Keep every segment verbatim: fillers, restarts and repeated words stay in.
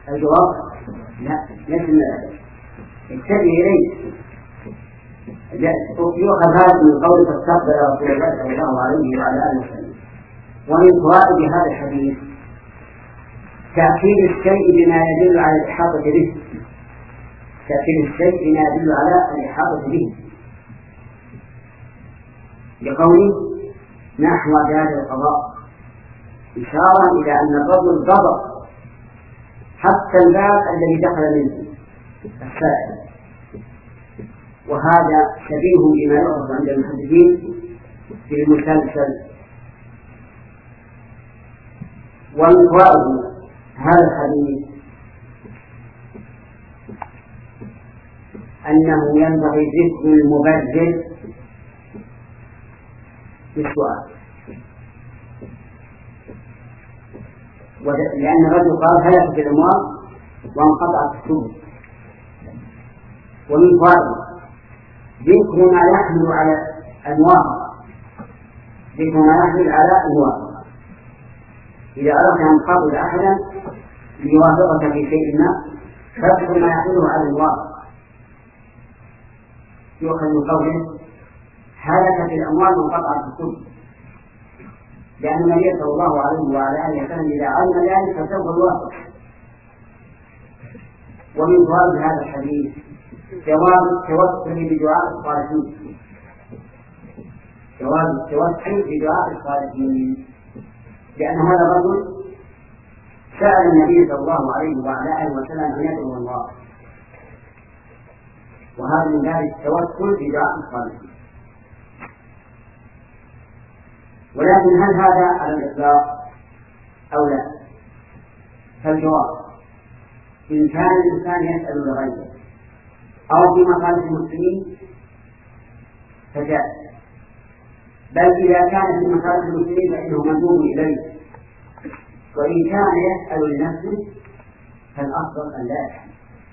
الجواب لا، ليس من الأدب. اتجه إليه. يؤخذ هذا من قول فاستقبل رسول الله صلى الله عليه وعلى آله وسلم. ومن فوائد هذا الحديث تأكيد الشيء بما يدل على الإحاطة به، تأكيد الشيء بما يدل على الإحاطة به، لقوله نحو دار القضاء، إشارة إلى أن الرجل ضبط حتى الباب الذي دخل منه السائل. وهذا شبيه بما يعرف عند المحدثين في المسلسل. ومن فوائد هذا الحديث أنه ينبغي ذكر المبرر بالسؤال، لأن الرجل قال هلكت الأموال وانقطعت السبل. ومن فوائد ذكر ما يحمل على أنواع، ذكر ما يحمل على أنواع. إذا أردت أن تقابل أحدا ليوافقك في شيء ما فاذكر ما يحمله على الواقع. يؤخذ من قوله هلكت الأموال وانقطعت السبل، لأن النبي صلى الله عليه وعلى آله وسلم إذا علم ذلك فسوف يوافق. ومن فوائد هذا الحديث جواز التوسل بدعاء الصالحين، جواز التوسل بدعاء الصالحين، لأن هذا الرجل سأل النبي صلى الله عليه وعلى آله وسلم أن يدعو الله، وهذا من ذلك التوسل بدعاء الصالحين. ولكن هل هذا على الإطلاق أو لا؟ فالجواب إن كان الإنسان يسأل لغيره أو في مقالة المسلمين فجاء، بل إذا كان في مقالة المسلمين فإنه مندوب إليه. وإن كان يسأل لنفسه فالأفضل أن لا يفعل.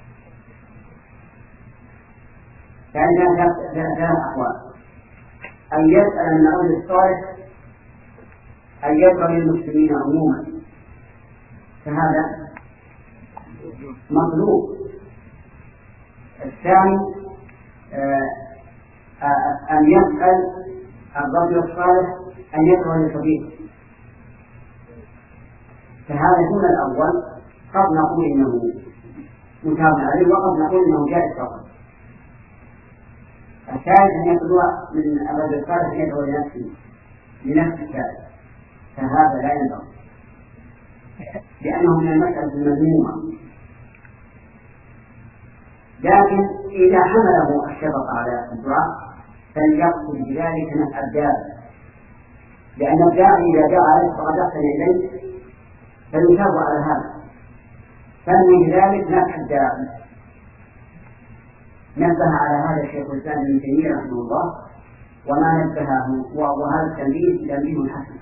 فإن ثلاث أحوال: أن يسأل من الرجل الصالح، أن يدعو للمسلمين عموما، فهذا مطلوب. الثاني أن يسأل الرجل الصالح أن يدعو للصديق، فهذا دون الأول. قد نقول إنه متابع عليه وقد نقول إنه جائز فقط. الثالث أن يطلع من الرجل الصالح أن يدعو لنفسه لنفس الثالث، فهذا لا ينبغي لأنه من المسألة المذمومة. لكن إذا حمله الشفقة على الدعاء فليقصد بذلك نفع الداعي، لأن الداعي إذا دعا عليه فقد أحسن إليه فيثاب على هذا، فمن ذلك نفع الداعي. نبه على هذا الشيخ الإسلام ابن تيمية رحمه الله، وما نبهه وهذا التنبيه تنبيه حسن.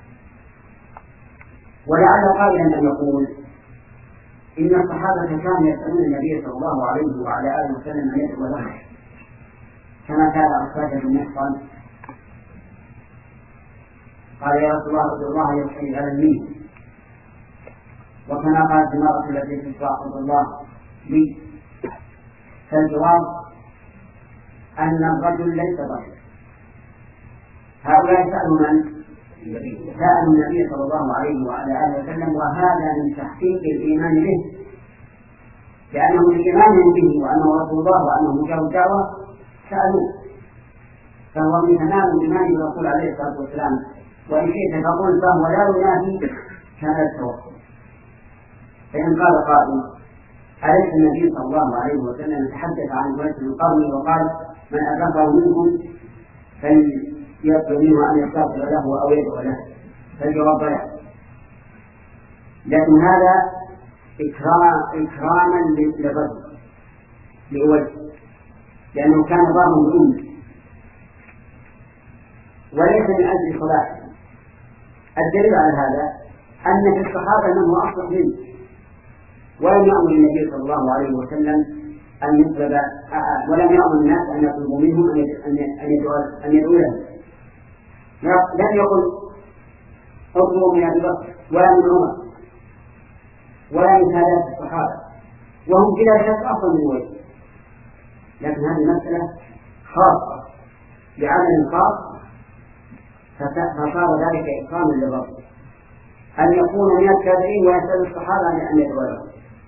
ولعل قائلا أن يقول إن الصحابة كانوا يسألون النبي صلى الله عليه وعلى آله وسلم أن يدعو لهم، كما كان أصحابه بن محصن قال يا رسول الله ادعو الله يحيي على المين، وكما قالت المرأة التي تشرح الله لي. فالجواب أن الرجل ليس رجل. هؤلاء سألوا من؟ سألوا النبي صلى الله عليه وعلى آله وسلم، وهذا من تحقيق الإيمان به، لأنه من إيمانهم به وأنه رسول الله وأنه مجاب الدعوة سألوه، فهو من تمام الإيمان بالرسول عليه الصلاة والسلام. وإن شئت فقل فهو لا ينافي كمال التوكل. فإن قال قائل أليس النبي صلى الله عليه وسلم يتحدث عن جملة القوم وقال من أدركه منكم فليطلب منه أن يستغفر له أو يدعو له؟ فالجواب لا. لكن هذا إكرام إكراما للرجل لأوجه، لأنه كان ضامن بأمه وليس من أجل صلاحه. الدليل على هذا أن في الصحابة من هو أصلح منه، ولم يأمر النبي صلى الله عليه وسلم أن يطلب، ولم يأمر الناس أن يطلبوا منه أن يدعو له. لم يقل اطلبوا من أبي بكر ولا من عمر ولا من سادات الصحابة، وهم بلا شك أفضل من وجه، لكن هذه مسألة خاصة بعمل خاص فصار ذلك إكراما للرب أن يكون من التابعين ويسأل الصحابة أن يتولوا.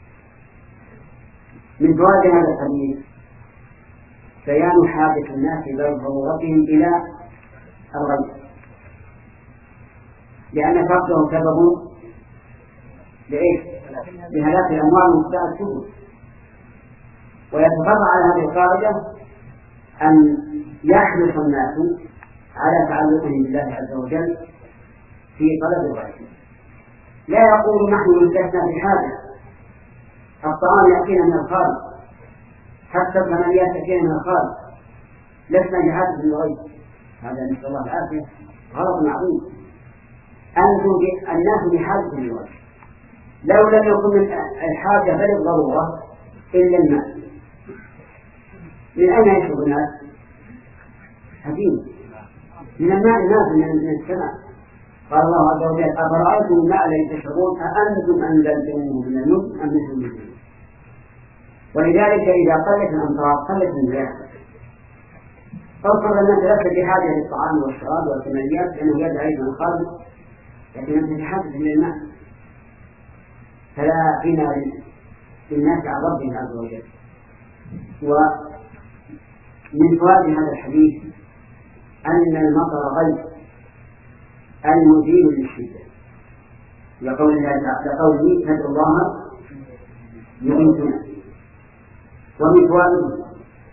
من فوائد هذا الحديث بيان حاجة الناس بضرورتهم إلى الغيب، لأن فقدهم سبب لإيش؟ لهلاك الأموال ومستاء السبل. ويتفرع على هذه القاعدة أن يحرص الناس على تعلقهم بالله عز وجل في طلب الغيب. لا يقول نحن لسنا بحاجة، الطعام يأتينا من الخالق، حتى الثمانيات يأتينا من الخالق، لسنا بحاجة للغيب. هذا نسأل الله العافية غلط معروف. أنتم الناس بحاجة للغيب، لو لم يكن الحاجة بل الضرورة إلا الماء، من أين يشرب الناس؟ حكيم من الماء الناس من السماء. قال الله عز وجل أفرأيتم الماء الذي تشربون أأنتم أنزلتموه من المزن أم نحن المنزلون. ولذلك إذا قلت الأمطار قلت المياه. فاذكر أن أنت لست بحاجة للطعام والشراب والكماليات لأنه يدعي من الخالق، لكن أنت بحاجة للماء، فلا غنى للناس عن ربهم عز وجل. ومن فوائد هذا الحديث أن المطر غيب المزيل للشدة، لقوله فادعوا الله يغيثنا. ومن فوائده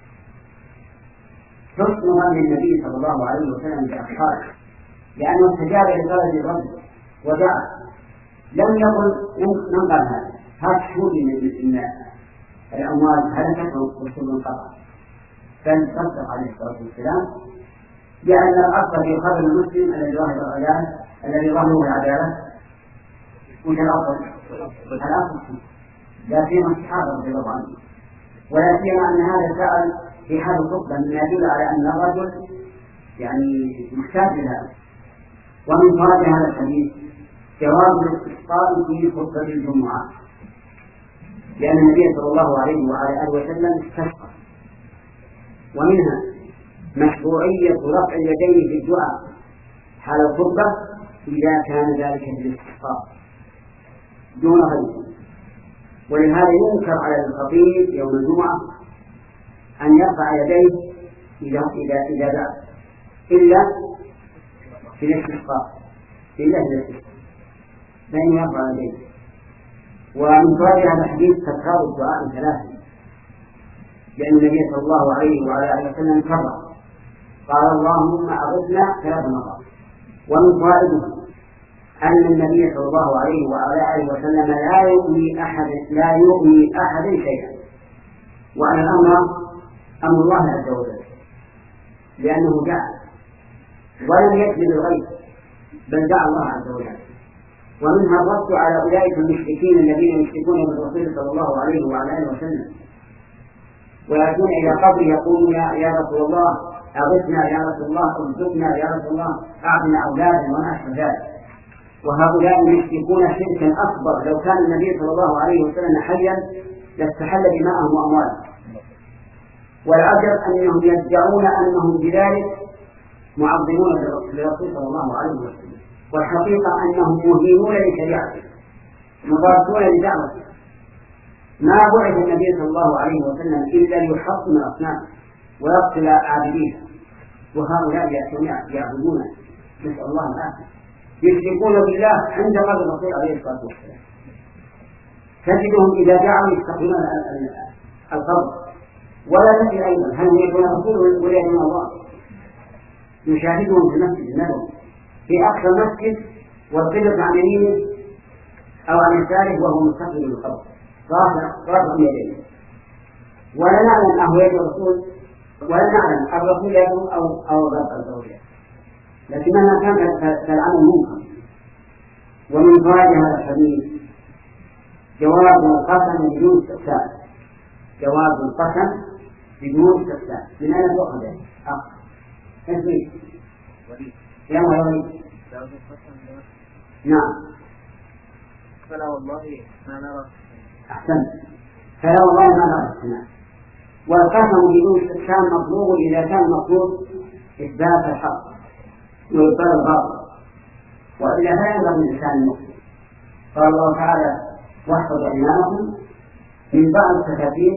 حسن ظن النبي صلى الله عليه وسلم بأصحابه، لأنه استجاب لطلب الرب ودعا، لم يقل من قال هذا هذا شهود من الأموال هلكت والسبل انقطعت، بل صدق عليه الصلاة والسلام لأن الأصل في خبر المسلم الذي ظاهر العدالة الذي ظاهره العدالة وش الأصل؟ الأصل لا سيما الصحابة رضي الله عنهم، ولا سيما أن هذا سأل في حال الخطبة مما يدل على أن الرجل يعني محتاج لهذا. ومن فوائد هذا الحديث جواز الاستسقاء في خطبة الجمعة، لأن النبي صلى الله عليه وعلى آله وسلم استسقى. ومنها مشروعية رفع اليدين في الدعاء حال الخطبة إذا كان ذلك في الاستسقاء دون غيره. ولهذا ينكر على الخطيب يوم الجمعة أن يرفع يديه إذا إذا إذا دعا إلا في الاستسقاء إلا في الاستسقاء فإنه يرفع يديه. ومن فوائد هذا الحديث تكرار الدعاء ثلاثة، لأن النبي صلى الله عليه وعلى آله وسلم كرر قال اللهم أغثنا ثلاث مرات. ومن فوائده أن النبي صلى الله عليه وعلى آله وسلم لا يؤمي أحد لا يؤمي أحد شيئا، وأن الأمر أمر الله عز وجل، لأنه دعا ولم يكذب الغيب بل دعا الله عز وجل. ومنها الرد على أولئك المشركين الذين يشركون بالرسول صلى الله عليه وعلى آله وسلم ويأتون إلى قبره يقولون يا, يا رسول الله أغثنا يا رسول الله ارزقنا يا رسول الله أعطنا أولادا وما أشبه ذلك. وهؤلاء يشركون شركا أكبر، لو كان النبي صلى الله عليه وسلم حيا لاستحل دماءهم وأموالهم. والعجب أنهم يدعون أنهم بذلك معظمون للرسول صلى الله عليه وسلم، والحقيقة أنهم مهينون لشريعته مضادون لدعوته. ما بعث النبي صلى الله عليه وسلم إلا ليحطم الأصنام ويقتل عابديها، وهؤلاء يأتون يعبدون نسأل الله العافية يشركون بالله عند قبر الرسول عليه الصلاة والسلام. تجدهم إذا دعوا يستقيمون القبر، ولا تجد أيضا هل يكون الرسول ولا يكون الله. نشاهدهم في المسجد النبوي في أقصى المسجد والقبلة عن يمينه أو عن يساره وهو مستقبل القبر رافع يديه، ولا نعلم أهو يد الرسول ولا نعلم الرسول يده أو أو الرب الزوجة، لكن مهما كان فالعمل منكر. ومن فوائد هذا الحديث جواز القسم بدون استفسار، جواز القسم بدون استفسار. من أين تؤخذ؟ أخ اسمي يا ولي. نعم. فلا والله ما نرى. أحسنت. فلا والله ما نرى السماء. والقسم بدون استفهام مطلوب إذا كان مطلوب إثبات الحق وإبطال الباطل، وإلا لا ينبغي الإنسان المسلم. قال الله تعالى: واحفظوا أيمانكم من بعض التكافير،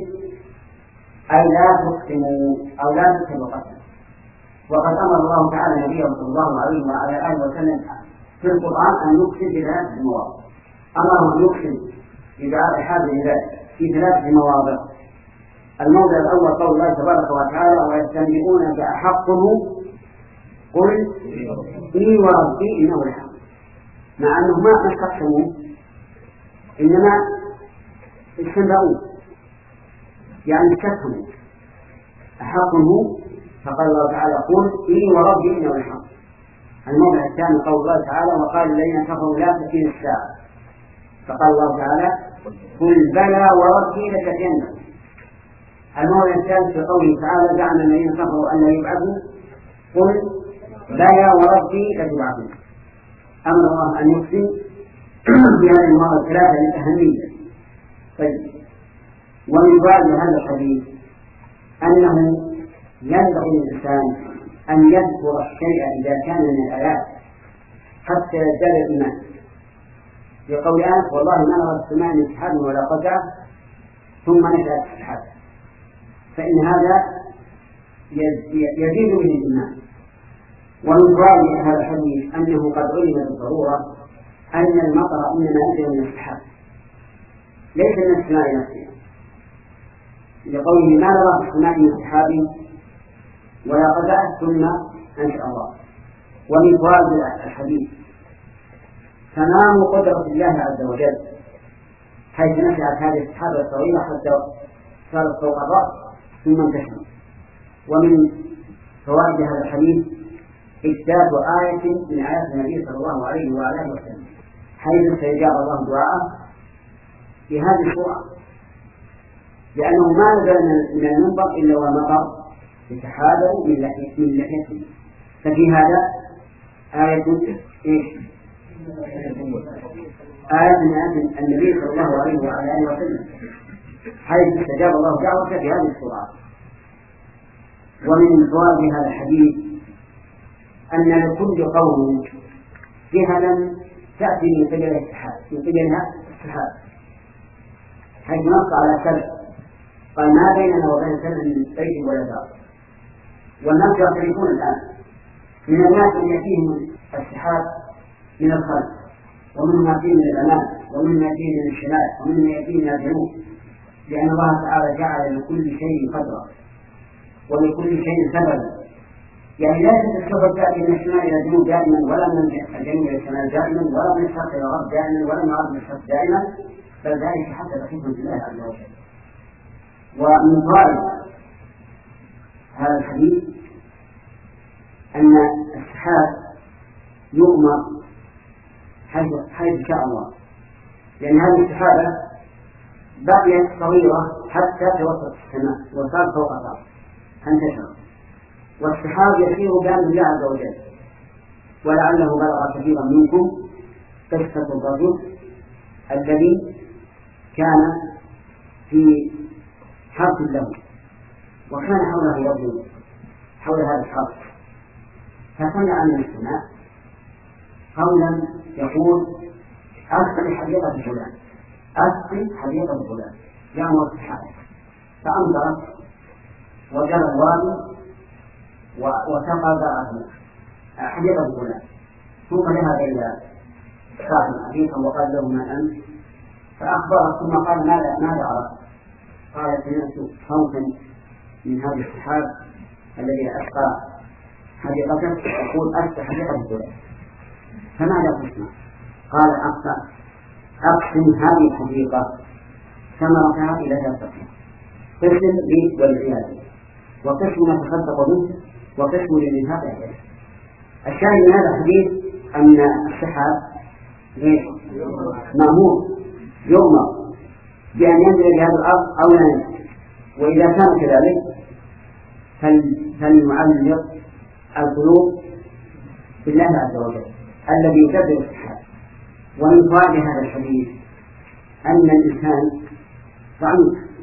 أي لا تقسموا أو لا تكسبوا قسما. وقد أمر الله تعالى نبيه صلى الله عليه وعلى آله وسلم في القرآن أن يقسم بثلاثة مواضع. أمره أن يقسم بدعاء حاجة ذلك في ثلاثة مواضع. الموضع الأول قول الله تبارك وتعالى: ويستنبئونك أحقه قل إي وربي إنه لحق. مع أنه ما استقسموا إنما استنبئوا يعني استفهموا أحقه، فقال الله تعالى: قل إي وربي إنه لحق. الموضع الثاني قول الله تعالى: وقال الذين كفروا لا تأتينا الساعة، فقال الله تعالى: قل بلى وربي لتأتينكم. الموضع الثالث في قوله تعالى: زعم الذين كفروا أن لا يبعثوا قل بلى وربي لتبعثون. أمر الله أن يقسم بهذه المواضع الثلاثة للأهمية. طيب، ومن بعد هذا الحديث أنه ينبغي للإنسان أن يذكر الشيء إذا كان من الآيات حتى يزداد الإيمان. يقول آيات: والله ما نرى السماء من سحاب ولا قزع، ثم نشأت السحاب، فإن هذا يزيد به الإيمان. ومن بعد هذا الحديث أنه قد علم بالضرورة أن المطر إنما ينزل من السحاب ليس من السماء نفسها، لقوله: ما نرى في السماء من سحاب ولا قزع ثم أنشأ الله. ومن فوائد الحديث تمام قدرة الله عز وجل، حيث نشأت هذه السحابة الطويلة حتى صارت فوق الرأس ثم انتشرت. ومن فوائد هذا الحديث إثبات آية من آيات النبي صلى الله عليه وعلى آله وسلم، حيث استجاب الله دعاءه في هذه السورة، لأنه ما نزل من المنبر إلا والمطر يتحاذر من لحيته. ففي هذا آية إيش؟ آية من آيات النبي صلى الله عليه وعلى آله وسلم، حيث استجاب الله دعوته في هذه السورة. ومن فوائد هذا الحديث أن لكل قوم جهلا تأتي من قبل السحاب من قبلها السحاب، حيث نص على سبع، قال: ما بيننا وبين سبع من بيت ولا دار. والناس يعترفون الآن من الناس من يأتيهم السحاب من الخلف، ومن يأتيهم من الأمام، ومن يأتيهم من الشمال، ومن يأتيهم من الجنوب، لأن الله تعالى جعل لكل شيء قدرا ولكل شيء سببا. يعني لا تتسبب تأتي من الشمال إلى الجنوب دائما، ولا من الجنوب إلى الشمال دائما، ولا من الشرق إلى الغرب دائما، ولا من الغرب إلى الشرق دائما، بل ذلك حسب حكمة الله عز وجل. ومن فوائد هذا الحديث أن السحاب يؤمر حيث حيث شاء الله، لأن هذه السحابة بقيت صغيرة حتى توسط السماء وصار فوق الأرض فانتشر. والسحاب يسير بأمر الله عز وجل. ولعله بلغ كثيرا منكم قصة الرجل الذي كان في حرث له، وكان حوله رجل حول هذا الحرث، فسمع من السماء قولا يقول: أسقي حديقة فلان، أسقي حديقة فلان، يأمر السحاب. فأمطرت وجرى الوادي وسقى زرعه حديقة فلان، ثم ذهب إلى صاحب الحديقة وقال له: ما أنت؟ فأخبره، ثم قال: ماذا ماذا عرفت؟ قال: سمعت صوتا من هذا السحاب الذي أسقى حديقتك يقول: أسقي حديقة فلان. فماذا تسمع؟ قال: أقسم أقسم هذه الحديقة ثمرتها إلى ثلاثة، قسم لي والعياذ، وقسم نتصدق منه، وقسم للنفاق عليه. الشاهد من هذا الحديث أن السحاب مأمور يؤمر بأن ينزل إلى هذه الأرض أو لا ينزل. وإذا كان كذلك فلنعلق القلوب بالله عز وجل الذي يدبر السحاب. ومن فوائد هذا الحديث أن الإنسان ضعيف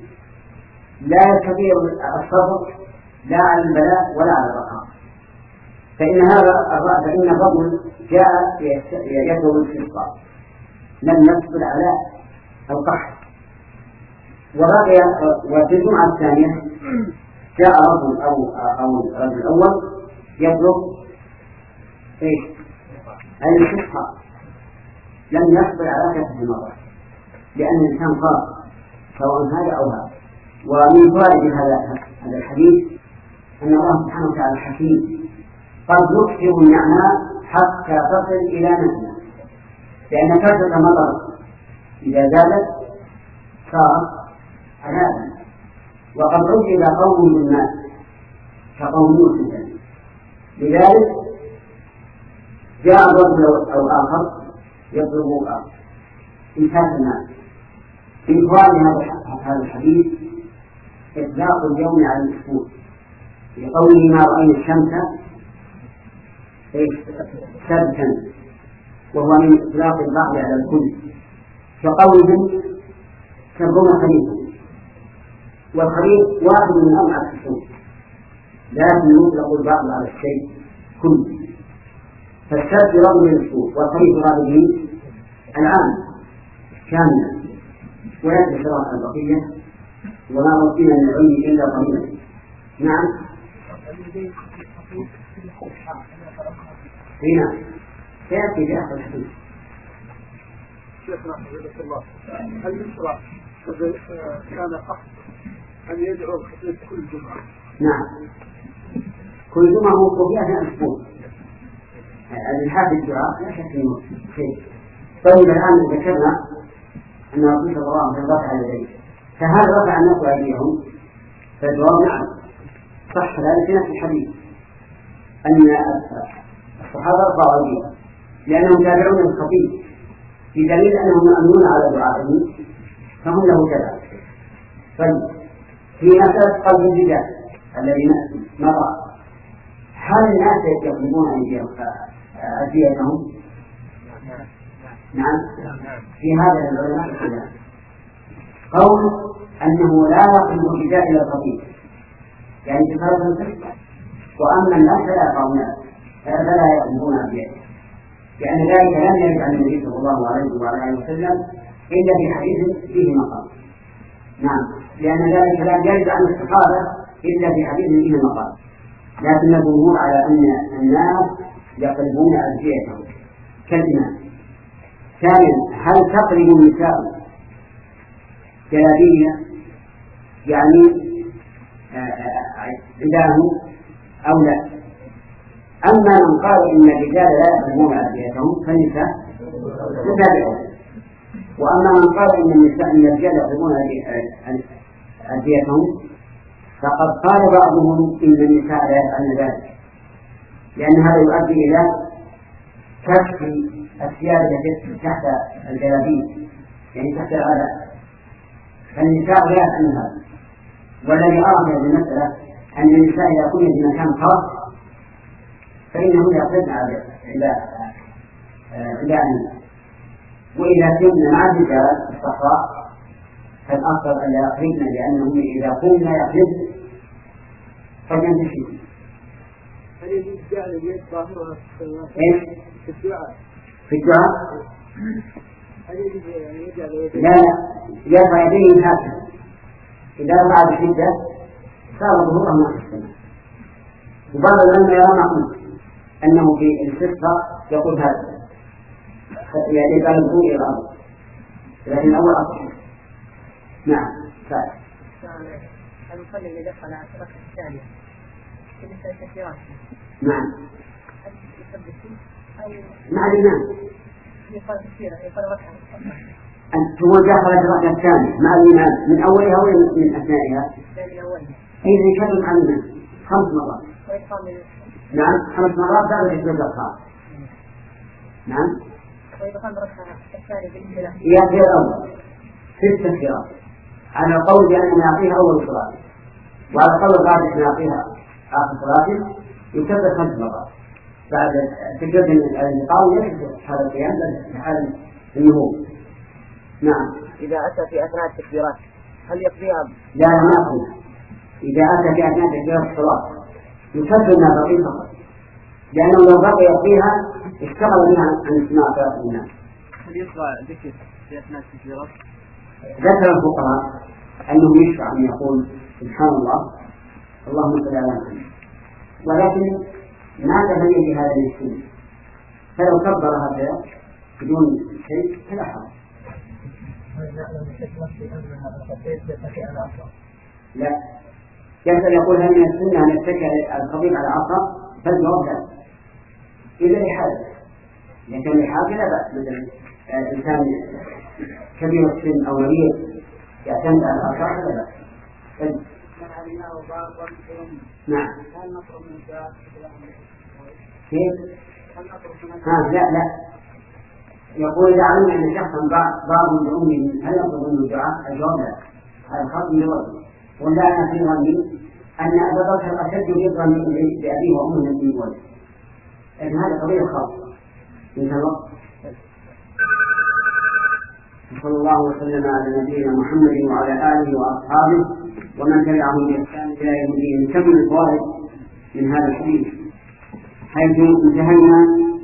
لا يستطيع الصبر لا على البلاء ولا على الرخاء، فإن هذا فإن الرجل جاء يدعو الاستسقاء لم يصبر على القحط، وبقي وفي الجمعة الثانية جاء رجل أو أو الرجل الأول يطلب إيش؟ الاستسقاء، لم يصبر على كثرة المرة، لأن الإنسان قال سواء هذا أو هذا. ومن فوائد هذا هذا الحديث أن الله سبحانه وتعالى حكيم قد يكثر النعماء حتى تصل إلى نفسه، لأن كثرة المطر إذا زادت صار عذابا. وقد عجب قوم بالناس كقوم نوح، لذلك جاء رجل أو آخر يطلب إنفاق الناس. من فوائد هذا الحديث إطلاق اليوم على الأسبوع، لقوله ما رأينا الشمس سبتا، وهو من إطلاق البعض على الكل، كقولهم سبعون خريفا، والخريف واحد من أربعة فصول، لكن يطلق البعض على الشيء كله، فالسبت يراد من الأسبوع والخريف يراد به العام كاملا، ويأتي شرائع البقية وما وصينا من العلم إلا قليلا. نعم هنا سيأتي في آخر الحديث. شيخنا حفظك الله، هل يشرع كان قصد أن يدعو الخطيب كل جمعة؟ نعم كل جمعة هو في أثناء الأسبوع، الحافظ الدعاء لا شك أنه خير. طيب الآن ذكرنا أن الرسول صلى الله عليه وسلم رفع يديه، فهل رفع الناس أيديهم؟ فالجواب نعم صح ذلك في نفس الحديث أن الصحابة رفعوا أيديهم لأنهم تابعون الخطيب، في دليل أنهم يؤمنون على دعائه فهم له تبع. طيب في مسألة قلب الرجال الذي مضى، هل الناس يقلبون أيديهم؟ نعم في هذا العلماء الخلاف، قول أنه لا يقلب الرجال إلى الخطيب يعني بفرض الفسق، وأما الناس فلا يقعون فلا يقلبون أيديهم، لأن ذلك لم يرد عن النبي صلى الله عليه وعلى آله وسلم إلا في حديث فيه مقال. نعم لأن ذلك لا يرد عن الصحابة إلا في حديث فيه مقال، لكن الجمهور على أن الناس يقلبون أيديهم كالإمام. ثانيا هل تقلب النساء جلابية يعني عداه أو لا؟ أما من قال إن الرجال لا يقلبون أيديهم فالنساء تتابعون، وأما من قال إن النساء إن الرجال يقلبون أيديهم فقد قال بعضهم إن النساء لا يفعلن ذلك، لأن هذا يؤدي إلى كشف الثياب التي تحت الجلابيب يعني تحت العلاء، فالنساء لا يفعلن هذا. والذي أرى في هذه المسألة أن النساء إذا كن في مكان خاص فإنه يقصدن على عدائهم، وإذا كنا مع الرجال الصحراء فالأفضل أن لا يقربن، لأنهم إذا كنا يقربن فينتشرون. هل يجب جعل اليد ظاهرها في الدعاء؟ في الدعاء؟ هل يجب يجعل يده؟ لا لا يرفع يديه هكذا، إذا رفع بشدة صار ظهورها مع السماء. وبعض العلماء يرى معقول أنه في الاستسقاء يقول هذا يعني قال الظهور إلى الأرض، لكن أول أصح. نعم فعلا. المصلي اللي دخل على الركعة الثانية في التكبيرات نعم مع الإمام يقال كثيرا يقال ركعة أنت هو دخل الركعة الثانية مع الإمام من أولها ولا من أثنائها؟ من أولها. إذا يكرر مع الإمام خمس مرات. نعم خمس مرات بعد الإسلام الخاص. نعم. ويدخل الركعة الثانية بالإنجلاء. يأتي الأول ست تكبيرات على قول بأن يعطيها أول صلاة، وعلى قول الرابع أن يعطيها آخر صلاة يكبر خمس مرات بعد تكبير الإقامة يحدث هذا القيام في حال النهوض. نعم. إذا أتى في أثناء التكبيرات هل يقضيها؟ لا ما يقضيها. إذا أتى في أثناء تكبيرة الصلاة يكفر ما بقي فقط، لأنه لو بقي فيها اشتغل بها عن استماع صلاة الناس. هل يشرع ذكر في أثناء التكبيرات؟ ذكر الفقهاء أنه يشرع أن يقول سبحان الله اللهم صل على محمد، ولكن ما تبين بهذا المسلم، فلو كبر هذا بدون شيء فلا حرج. لا يسأل يقول هل من السنة أن يتكئ الخطيب على عصا؟ فالجواب لا، إذا لحاجة، إذا كان لحاجة لا بأس. مثلا إنسان كبير السن أو مريض يعتمد على العصا لا بأس. نعم. كيف؟ ها لا لا يقول إذا علم أن شخصا ضار بأمه هل يطلب منه الدعاء؟ الجواب لا، هذا خط من الوجه. ولا أنا في ظني أن أبا بكر أشد رضا بأبيه وأمه من الولد، لأن هذا قضية خاصة. انتهى الوقت. صلى الله وسلم على نبينا محمد وعلى آله وأصحابه ومن تبعهم بإحسان إلى يوم الدين. نكمل الفوائد من هذا الحديث حيث انتهينا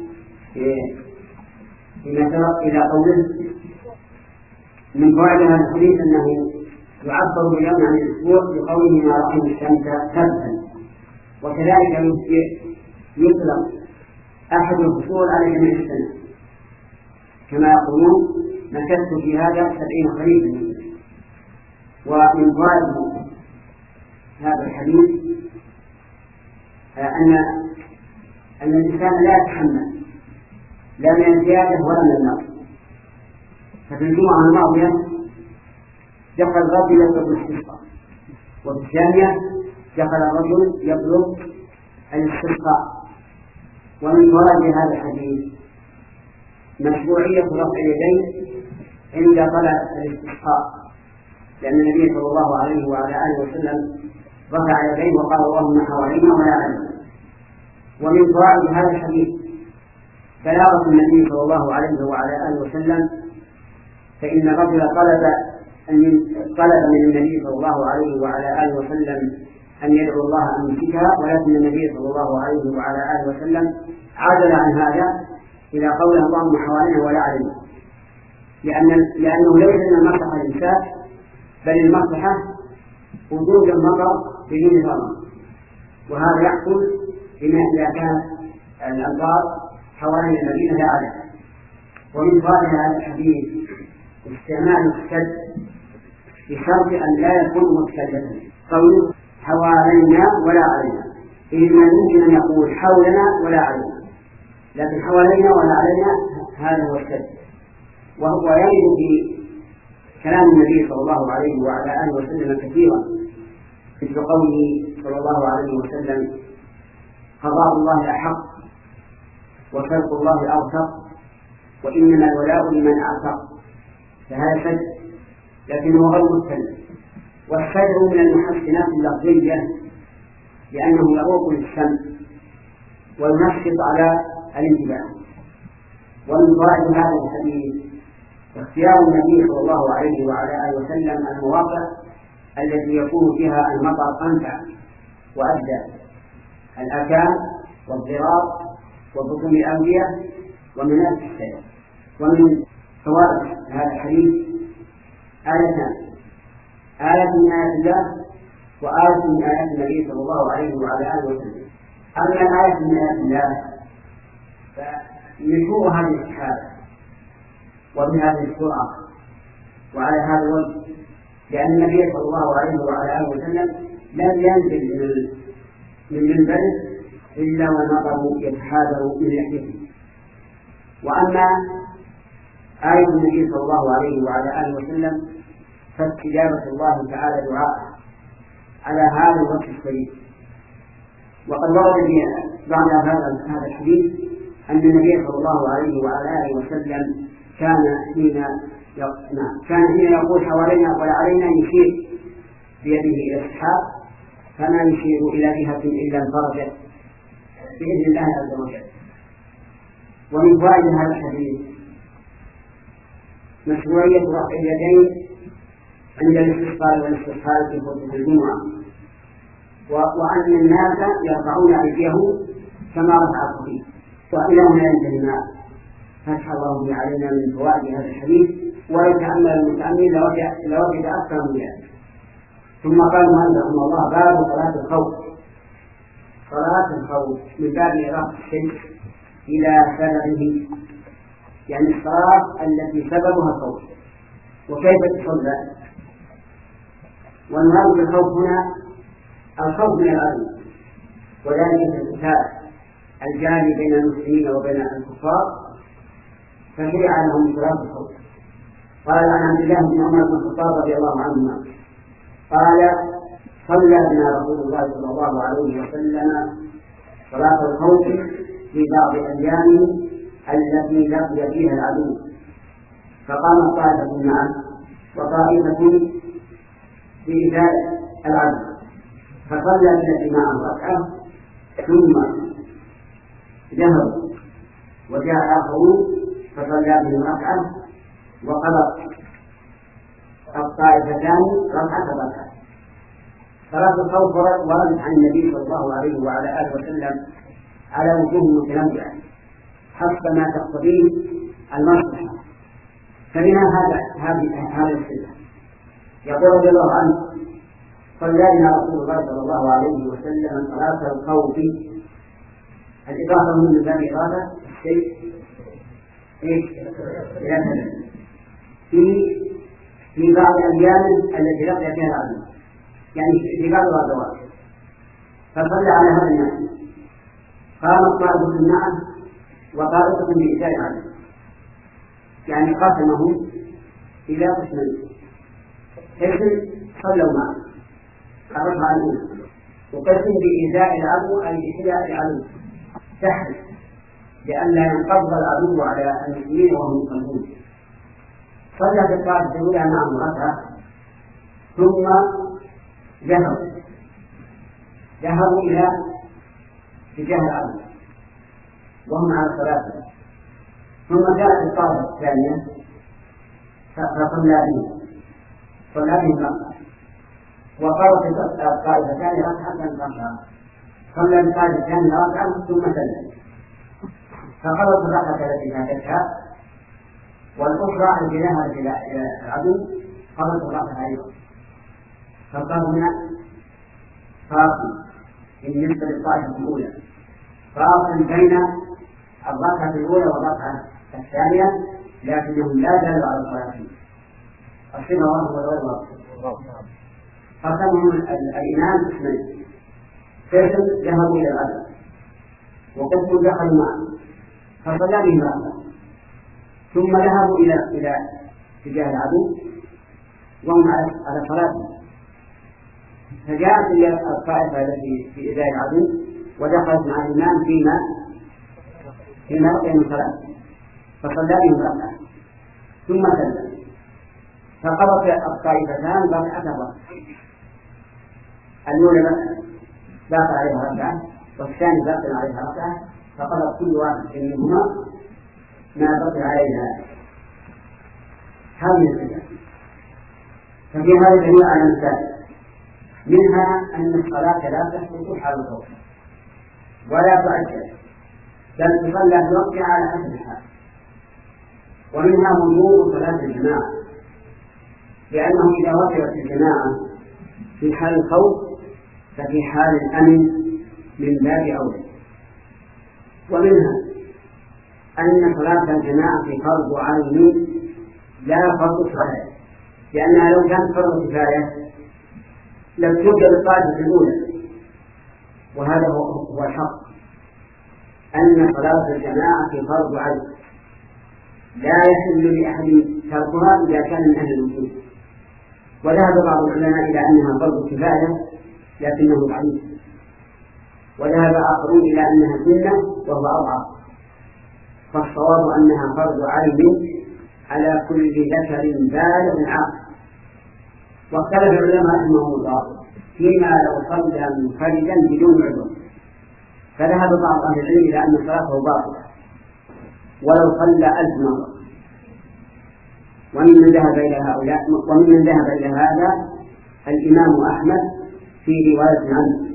فيما سبق إلى قوله من فوائد هذا الحديث أنه يعبر باليوم عن الأسبوع بقوله ما رأينا الشمس ثبتا، وكذلك يطلق أحد الفصول على جميع السنة كما يقولون مكثت في هذا سبعين خريفا. ومن فوائد هذا الحديث أن أن الإنسان لا يتحمل لا من الزيادة ولا من النقص. ففي الجمعة الماضية دخل الرجل يطلب الاستسقاء، وفي الثانية دخل الرجل يطلب الاستسقاء. ومن فوائد هذا الحديث مشروعية رفع اليدين عند طلب الاستسقاء، لأن النبي صلى الله عليه وعلى آله وسلم رفع يديه وقال اللهم حوالينا ولا علينا. ومن فوائد هذا الحديث بلاغة النبي صلى الله عليه وعلى آله وسلم، فإن الرجل طلب أن طلب من النبي صلى الله عليه وعلى آله وسلم أن يدعو الله أن يمسكها، ولكن النبي صلى الله عليه وعلى آله وسلم عدل عن هذا إلى قول اللهم حوالينا ولا علينا، لأن لأنه ليس من المصلحة الإمساك، بل المصلحة وجود المطر بدون ضرر، وهذا يحصل بما إذا كان الأمطار حوالين المدينة لا عليها. ومن فوائد هذا الحديث استعمال السد بشرط أن لا يكون متكلفا، قوله حوالينا ولا علينا، إنما يمكن أن يقول حولنا ولا علينا، لكن حوالينا ولا علينا هذا هو السد. وهو يرد في كلام النبي صلى الله عليه وعلى آله وسلم كثيرا، مثل قوله صلى الله عليه وسلم قضاء الله أحق وخلق الله أوثق وإنما الولاء لمن أعتق، فهذا سد لكنه غير متكلم. والسد من المحسنات اللفظية لأنه يروق للسمع وينشط على الانتباه. ومن فوائد هذا الحديث اختيار النبي صلى الله عليه وعلى آله وسلم المواقع التي يكون فيها المطر أنفع وأجدى، الأكام والضراب وبطون الأودية ومنازل السير. ومن فوائد هذا الحديث آيتان، آية من آيات الله وآية من آيات النبي صلى الله عليه وعلى آله وسلم. أما الآية من آيات الله فنشوء هذه الصحابة وبهذه السرعة وعلى هذا الوجه، لأن النبي صلى الله عليه وعلى آله وسلم لم ينزل من منبره إلا والمطر يتحاذر من لحيته. وأما آية النبي صلى الله عليه وعلى آله وسلم فاستجابة الله تعالى دعاءه على هذا الوجه الشريف. وقد ورد في بعض هذا الحديث أن النبي صلى الله عليه وعلى آله وسلم كان حين كان حين يقول حوالينا ولا علينا يشير بيده إلى السحاب، فما يشير إلى جهة إلا انفرجت بإذن الله عز وجل. ومن فوائد هذا الحديث مشروعية رفع اليدين عند الاستسقاء والاستسقاء في خطبة الجمعة، وأن الناس يرفعون أيديهم كما رفع الخطيب. وإلى هنا ينتهي ما فتح الله به علينا من فوائد هذا الحديث، ويتأمل المتأمل لوجد أكثر من ذلك. ثم قال رحمه الله: باب صلاة الخوف. صلاة الخوف من باب إضافة الشيء إلى سببه، يعني الصلاة التي سببها الخوف. وكيف تصلى؟ والمراد بالخوف هنا الخوف من العدو، وذلك في القتال الجاري بين المسلمين وبين الكفار، فشرع لهم صلاة الخوف. قال عن عبد الله بن عمر بن الخطاب رضي الله عنهما قال: صلى بنا رسول الله صلى الله عليه وسلم صلاة الخوف في بعض أيامه التي لقي فيها العدو، فقام طائفة معه وطائفة بإزاء العدو، فصلى الذي معه ركعة ثم ذهب، وجاء آخرون فصلى بهم ركعة، وقضى الطائفتان ركعة ركعة. صلاة الخوف وردت عن النبي صلى الله عليه وعلى آله وسلم على وجوه متنوعة حسب ما تقتضيه المصلحة، فمنها هذا هذه هذا الصفة. يقول رضي الله عنه: صلى بنا رسول الله صلى الله عليه وسلم صلاة الخوف. الإضافة من باب إضافة الشيء إيش؟ في في بعض الأيام التي لقي فيها العدو، يعني في بعض الغزوات، فصلى على هذا الناس. قامت طائفة معه وطائفة بإزاء العدو، يعني قسمهم إلى قسمين: قسم صلوا معه الركعة الأولى، وقسم بإزاء العدو أي بإحياء العدو تحت، لئلا ينقض العدو على المسلمين وهم يصلون. صلى في الطائفة الأولى معهم ركعة ثم ذهبوا ذهبوا إلى اتجاه العدو وهم على الصلاة، ثم جاءت الطائفة الثانية فصلى بهم صلى بهم ركعة، وقرأت الطائفتان ركعة ركعة، صلى الطائفتان ركعة ثم سلم، فقرأت الركعة التي فاتتها، والأخرى التي ذهبت إلى العدو قرأت الركعة أيضا. فقال هنا فاصل بالنسبة للطائفة الأولى، فاصل بين الركعة الأولى والركعة الثانية، لكنهم لا زالوا على الصلاة. الصفة الله وغير الله. قسمهم الإمام قسمين: قسم ذهبوا إلى العدو، وقسم دخلوا معه فصلى بهم ركعة، ثم ذهبوا إلى إلى اتجاه العدو وهم على صلاة. فجاءت الطائفة التي في إزاء العدو ودخلت مع الإمام فيما فيما بقي من صلاة، فصلى بهم ركعة ثم سلم، فقضت الطائفتان ركعة ركعة. الأولى باقي عليها ركعة والثاني باقي عليها ركعة، فقضت كل واحد منهما ما بقي عليها. هذه الصفة. ففي هذا دليل على المسائل، منها أن الصلاة لا تحدث حال الخوف ولا تؤجل، بل تصلى في وقتها على حسب الحال. ومنها وجوب صلاة الجماعة، لأنه إذا وجبت الجماعة في حال الخوف ففي حال الأمن من باب أولى. ومنها أن صلاة الجماعة فرض عين لا فرض كفاية، لأنها لو كانت فرض كفاية لم توجد الطائفة الأولى. وهذا هو الحق، أن صلاة الجماعة فرض عين لا يحل لأحد تركها إذا كان من أهل الوجود. وذهب بعض العلماء إلى أنها فرض كفاية لكنه ضعيف، وذهب آخرون إلى أنها سنة وهو أضعف. فالصواب أنها فرض عين على كل ذكر بالغ عاقل. واختلف العلماء رحمهم الله فيما لو صلى منفردا بدون عذر، فذهب بعض أهل العلم إلى أن صلاته باطلة ولو صلى ألف مرة، وممن ذهب إلى هؤلاء وممن ذهب إلى هذا الإمام أحمد في رواية عنه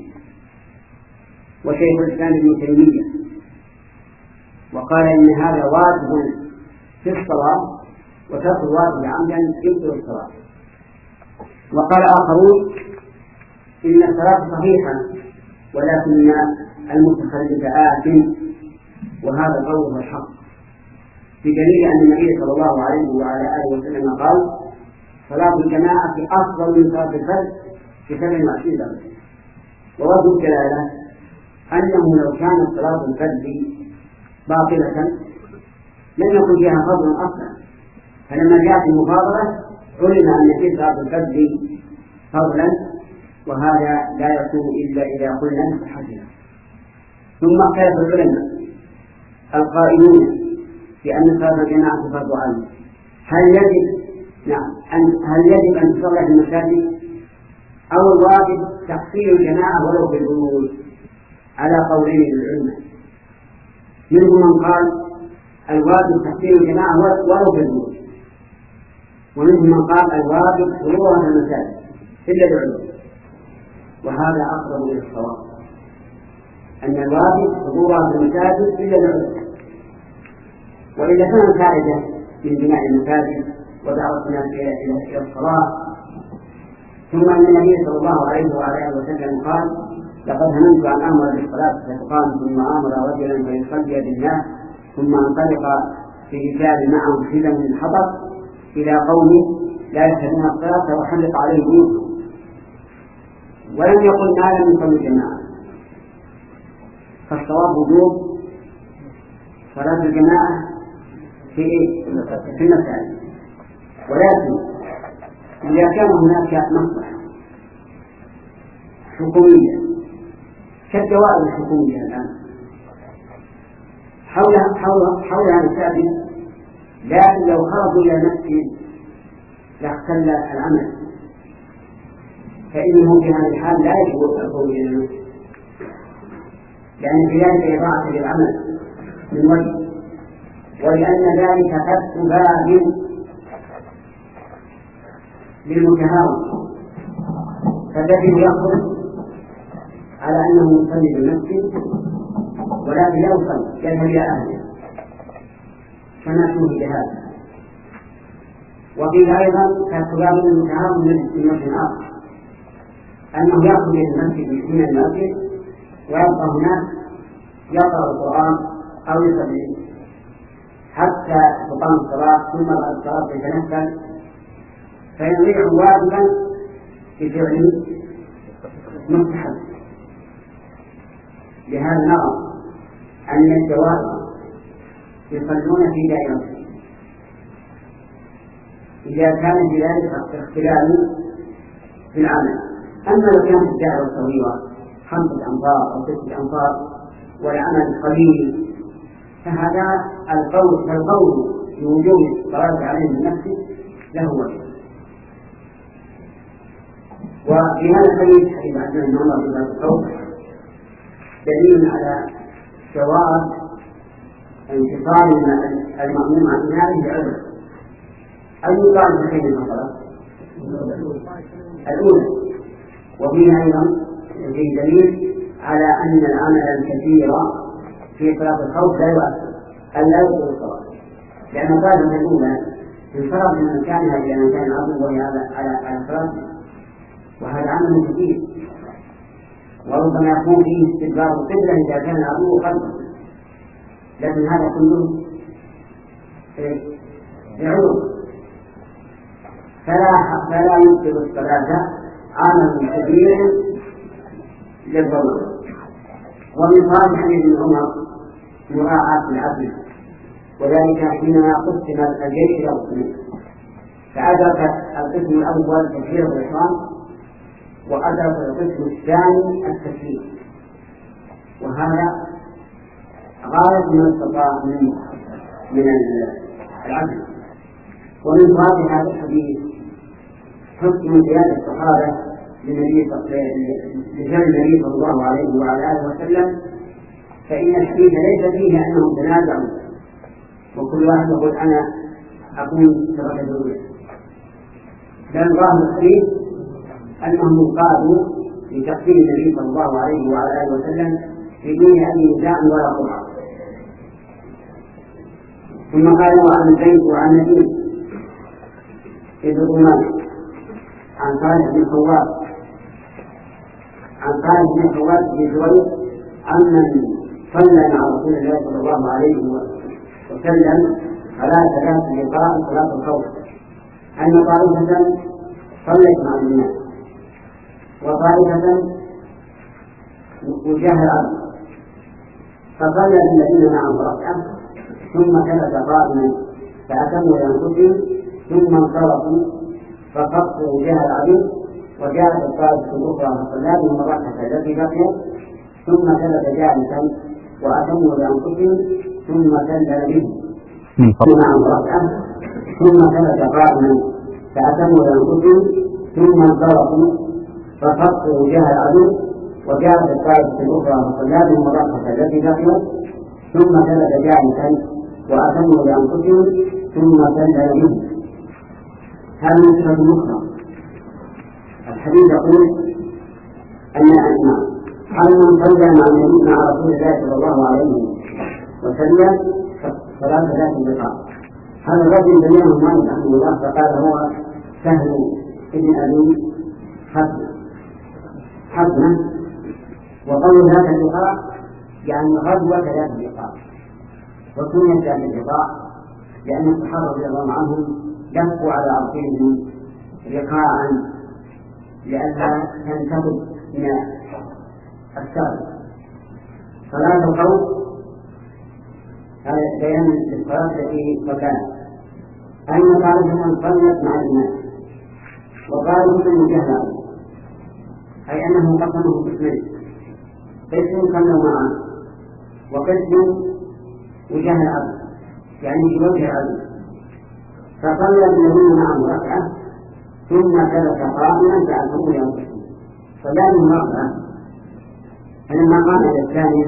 وشيخ الإسلام ابن تيمية، وقال إن هذا واجب في الصلاة وترك الواجب عمدا يبطل الصلاة. وقال آخرون إن الصلاة صحيحة ولكن المتخلف آثم، وهذا القول هو الحق، بدليل أن النبي صلى الله عليه وعلى آله وسلم قال صلاة الجماعة أفضل من صلاة الفرد في سبع وعشرين درجة. ووجه الدلالة أنه لو كانت صلاة الفرد باطلة لم يكن فيها فضل أصلا، فلما جاءت المفاضلة علم أن في صلاة الفرد فضلا، وهذا لا يكون إلا إذا قلنا بصحتها. ثم اختلف العلماء القائلون بأن صلاة الجماعة فرض عين، هل يجب نعم هل يجب أن تصلى في المساجد أو الواجب تحصيل الجماعة ولو في البيوت؟ على قولين للعلماء، منهم من قال الواجب تحصيل الجماعة ولو في البيوت، ومنهم من قال الواجب حضورها في المساجد إلا العلماء، وهذا أقرب إلى الصواب أن الواجب حضورها في المساجد إلا العلماء. وإذا كان فائدة من بناء المساجد ودعوة الناس إلى الصلاة، ثم أن النبي صلى الله عليه وعلى آله وسلم قال لقد هممت أن آمر بالصلاة فتقام، ثم آمر رجلا فيصلي بالناس ثم انطلق في رجال معه حزم من حطب إلى قوم لا يشهدون الصلاة وحلق عليه بيوتهم، ولم يقل ما لم يصلي الجماعة. فالصواب وجوب صلاة الجماعة في في المساجد، ولكن إذا كان هناك مصلحة حكومية كالدوائر الحكومية الآن حولها حول حولها مساجد، لكن لو خرجوا إلى المسجد لاختل العمل، فإنه في هذا الحال لا يجب الخروج إلى المسجد، لأن في ذلك إضاعة للعمل من وجه، ولأن ذلك قد باب للمتهاون، فالذي يخرج على أنه يصلي بالمسجد ولكن لا يصلي يذهب إلى أهله كما شوهد هذا. وقيل أيضا كالطلاب المتهاون من وجه آخر أنه يخرج إلى المسجد من المسجد ويبقى هناك يقرأ القرآن أو يصلي حتى تقام الصلاة، ثم بعد الصلاة يتنفل فيضيع واجبا بفعل مستحب. لهذا نرى أن الدوائر يصلون في دائرة إذا كان في ذلك اختلاف في العمل. أما لو كانت الدائرة صغيرة خمسة أمتار أو ستة أمتار والعمل قليل فهذا القول كالقول بوجوب الصلاة عليه النفس له وجه. وفي هذا الحديث حديث عبد الله بن عمر في ذات القول دليل على جواز انتصار المأموم عن إمامه بعذر. المقال في حين الصلاة الأولى، وفيها أيضا في دليل على أن العمل الكثير في صلاة الخوف لا يؤثر أن لا يؤثر الصلاة، لأن الطائفة الأولى انصرف من مكانها إلى مكان الأرض وهي على على صلاة، وهذا عمل كثير، وربما يكون فيه استدبار القبلة إذا كان العدو قلبا، لكن هذا كله يعود فلا فلا يبطل الصلاة عمل كبير للضرورة. ومن صالح ابن عمر مراعاة العدل، وذلك حينما قسم الجيش إلى قسمين فأدرك القسم الأول تكبير الإحرام وأدرك القسم الثاني التسليم، وهذا غاية من استطاع من من العدل. ومن صالح هذا الحديث حكم قيادة الصحابة لجمع النبي صلى الله عليه وعلى آله وسلم، فإن الحديث ليس فيه أنهم تنازعوا وكل واحد يقول أنا أكون سبب الدنيا. لأن ظاهر الحديث أنهم قالوا لتقديم النبي صلى الله عليه وعلى آله وسلم في دين أبي نزاع ولا قرآن. ثم قالوا عن زيد وعن نبيل ابن أمام عن خالد بن خوات عن خالد بن خوات بن زويد عمن صلى مع رسول الله صلى الله عليه وسلم على ثلاث لقاء صلاة الخوف أن طائفة صلت مع الناس وطائفة وجاه الأرض، فصلى الذين معه ركعة ثم كبت قائما فأتموا لأنفسهم ثم انصرفوا فقصوا وجاه العبيد، وجاءت الطائفة الأخرى فصلى بهم الركعة التي بقيت ثم كبت جالسا وأتموا لأنفسهم ثم سلم بهم معه ركعة ثم كبت قائما فأتموا لأنفسهم ثم انصرفوا فقصوا وجاه العبيد، وجاءت الطائفة الأخرى فصلى بهم الركعة التي بقيت ثم كبت جالسا وأتموا لأنفسهم ثم سلم بهم. هذا من صفة أخرى. الحديث يقول أن أن من صلى مع النبي مع رسول الله صلى الله عليه وسلم صلاة ذات اللقاء. هذا الرجل بينهم مالك رحمه الله فقال هو سهل ابن أبي حزم حزمة، وقول ذات اللقاء يعني غزوة ذات اللقاء، وسميت ذات اللقاء لأن الصحابة رضي الله عنهم لفوا على أرضهم لقاء لئلا تنتقل من السابق. صلاة الخوف هذا بيان للصلاة التي فكانت أن طائفة صلت مع الناس وقالوا من جهل، أي أنه قسمه قسمين، قسم صلوا معه وقسم وجه العبد يعني في وجه العبد، فصلى الذين معه ركعة ثم جلس قائما فأتموا لأنفسهم صلى بهم ركعة، فلما قام إلى الثانية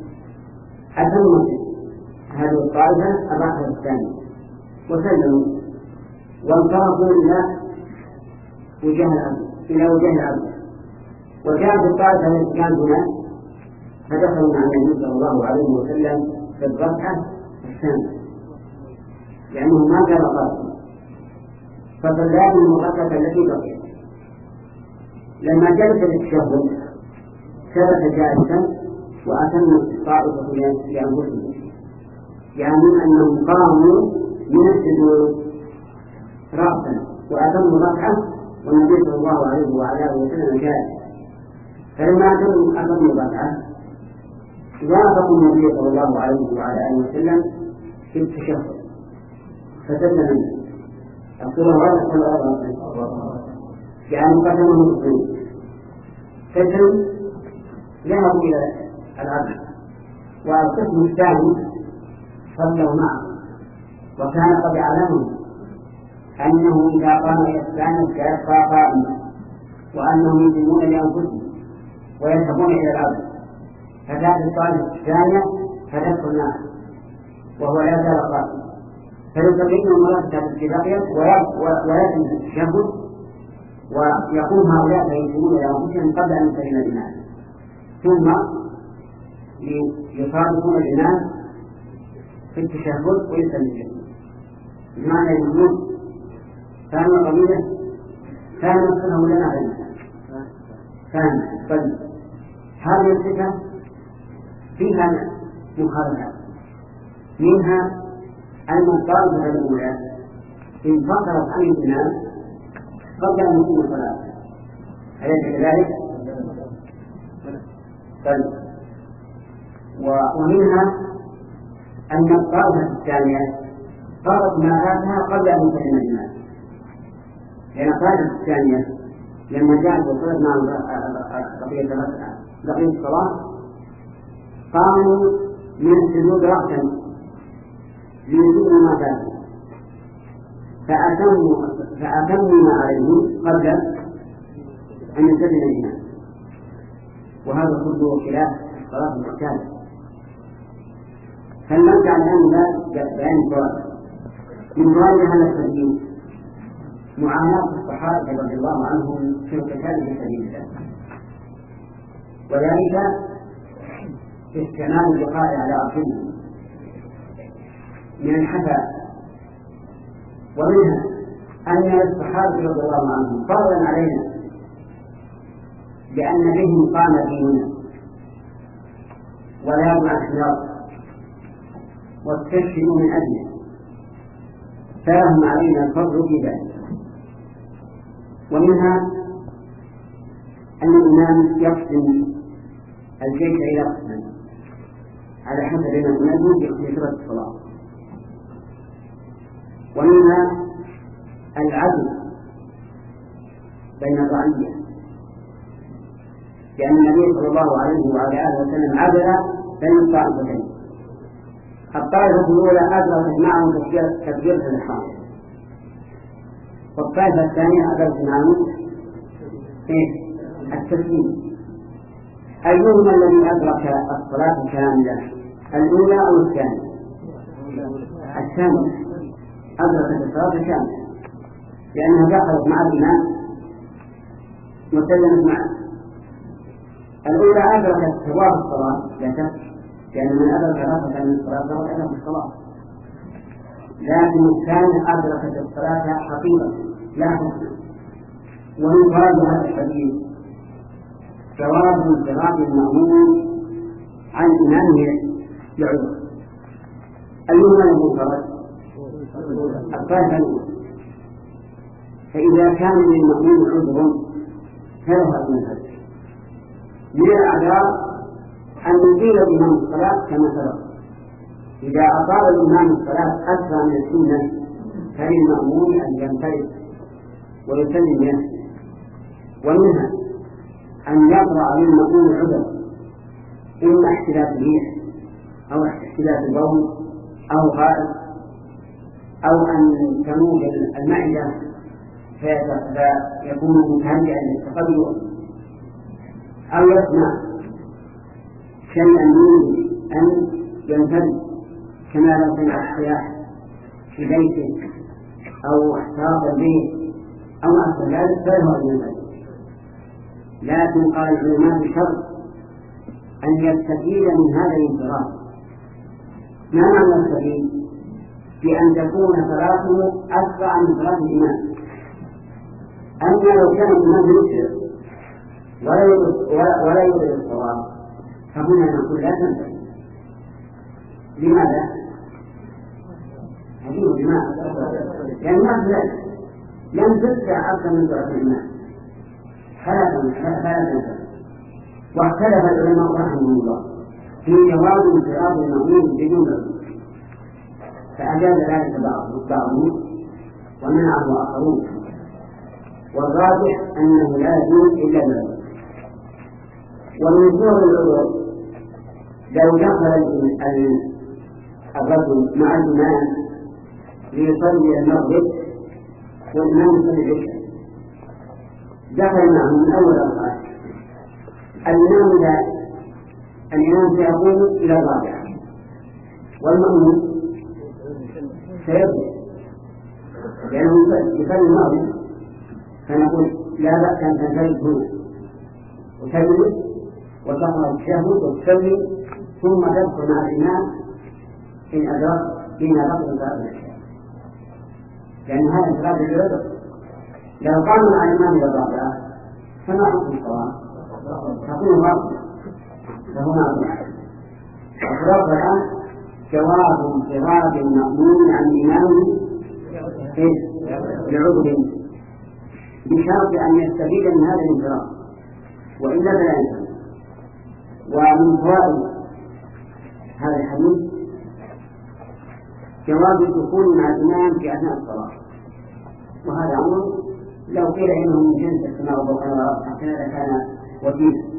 أتموا هذه الطائفة الركعة الثانية وسلموا وانصرفوا إلى وجه العبد إلى وجه العبد، وجاءت الطائفة التي كانت هناك فدخلوا مع النبي صلى الله عليه وسلم في الركعة الثانية لأنه ما كان قائما، فصلى بهم الركعة التي بقيت. لما جلس للتشهد ثبت جالسا وأتم الطائفة لأنفسهم، يعني أنهم قاموا من السجود رأسا وأتموا الركعة والنبي صلى الله عليه وعلى آله وسلم جالس، فلما أتموا الركعة وافقوا النبي صلى الله عليه وعلى آله وسلم في التشهد فسلم الصورة غير الصلاة يعني قدمه الصور فسلم ذهبوا إلى العبد، والقسم الثاني صلوا معه وكان قد علمهم أنه إذا قام إلى الثاني سيبقى قائما وأنهم يسلمون لأنفسهم ويذهبون إلى العبد، فجاءت الطائفة الثانية فدخل الناس وهو لا زال قائما، فيستقيم المرتب التي بقيت ويتم التشهد ويقوم هؤلاء فيسلمون لأنفسهم قبل أن يسلم الإمام، ثم يصادقون الإمام في التشهد ويسلم بمعنى يقولون كانوا قليلا كان نصره لنا غيرنا كان طيب. هذه الصفة فيها مخالفات، منها أن الطائفة الأولى انفصلت عن الإمام قبل أن يكون صلاة، أليس كذلك؟ طيب. ومنها أن الطائفة الثانية قرأت ما فاتها قبل أن يسلم الإمام، لأن الطائفة الثانية لما جاءت وصلت مع بقية الصلاة قاموا من السجود رأسا ليجيبوا ما فاتوا فأتموا فأتموا ما عليهم قبل أن يسلم الإمام، وهذا كله خلاف الصلاة المعتادة. فالمرجع الآن بيان الصلاة من فوائد هذا الحديث معاناة الصحابة رضي الله عنهم في القتال في سبيل الله، وذلك استعمال اللقاء على أرضهم من الحفا، ومنها أن الصحابة رضي الله عنهم فضلا علينا لأن بهم قام ديننا ولا الأخلاق واستشهدوا من أجله، فلهم علينا الفضل في ذلك. ومنها أن الإمام يقسم الجيش إلى قسمين على حسب ما ينبغي في سورة الصلاة. ومنها العدل بين الرعية، لأن النبي صلى الله عليه وعلى آله وسلم عدل بين الطائفتين. الطائفة الأولى أدركت معهم تكبيرة الإحرام، والطائفة الثانية أدركت معهم التسليم. أيهما الذي أدرك الصلاة كاملة، الأولى أو الثانية؟ الثانية أدركت الصلاة كاملة، لأنها دخلت مع الإمام وسلمت معه. الأولى أدركت ثواب الصلاة لا شك، لأن من أدرك ركعة من الصلاة فقد أدرك الصلاة، لكن الثانية أدركت الصلاة حقيقة لا حكم. ومن فوائد هذا الحديث جواز انفراد المأمون عن إمامه لعذر. أيهما المنفرد؟ الطائفة الأولى، فإذا كان للمأمون عذر فله المنفرد من الأعذار أن يطيل الإمام الصلاة كما سبق. إذا أطال الإمام الصلاة أكثر من السنة فللمأمون أن ينفرد ويسلم بنفسه. ومنها أن يقرأ للمأمون عذر، إما اختلاف الريح أو اختلاف البول أو غائط أو أن تموت المعدة فيكون متهيئا للتقدم، أو يسمع شيئا يريد أن ينفرد كما لو سمع الصياح في بيته أو احتراق البيت أو أكثر ذلك فله أن ينفرد. لكن قال العلماء بشرط أن يستفيد من هذا الانفراد. ما معنى يستفيد؟ بأن تكون صلاته أسرع من صلاة الإمام. أما لو كان الإمام يسر ولا يدرك الصواب فهنا نقول لا تنفرد. لماذا؟ عجيب لماذا؟ لأن الناس لم تسرع أكثر من صلاة الإمام فلا تنفرد. واختلف العلماء رحمه الله في جواز انفراد المأمون بدون عذر، فأجاز ذلك بعضهم ومنعه آخرون، والراجح أنه لا يجوز إلا بالعذر. ومن صور العذر لو دخل الرجل مع الإمام ليصلي المغرب والإمام يصلي العشاء، دخل معه من أول الركعة، الإمام لا الإمام سيقوم إلى الرابعة والمأمون سيبدأ لأنه يصلي المغرب، فنقول لا بأس أن تنفرد هنا وتجلس وتقرأ التشهد وتصلي ثم تدخل مع الإمام إن أدرك فيما بقي من صلاة العشاء، لأن هذا انفراد بالعذر. لو قام مع الإمام إلى الرابعة فما حكم الصلاة؟ تكون باطلة فهو معذور. الخلاصة الآن جواز انفراد المأمون عن إمامه بعذر بشرط أن يستفيد من هذا الانفراد، وإلا فلا ينفرد. ومن فوائد هذا الحديث جواز الدخول مع الإمام في أثناء الصلاة، وهذا أمر لو قيل إنه من جنس السماء والأرض حتى كان وكيلا.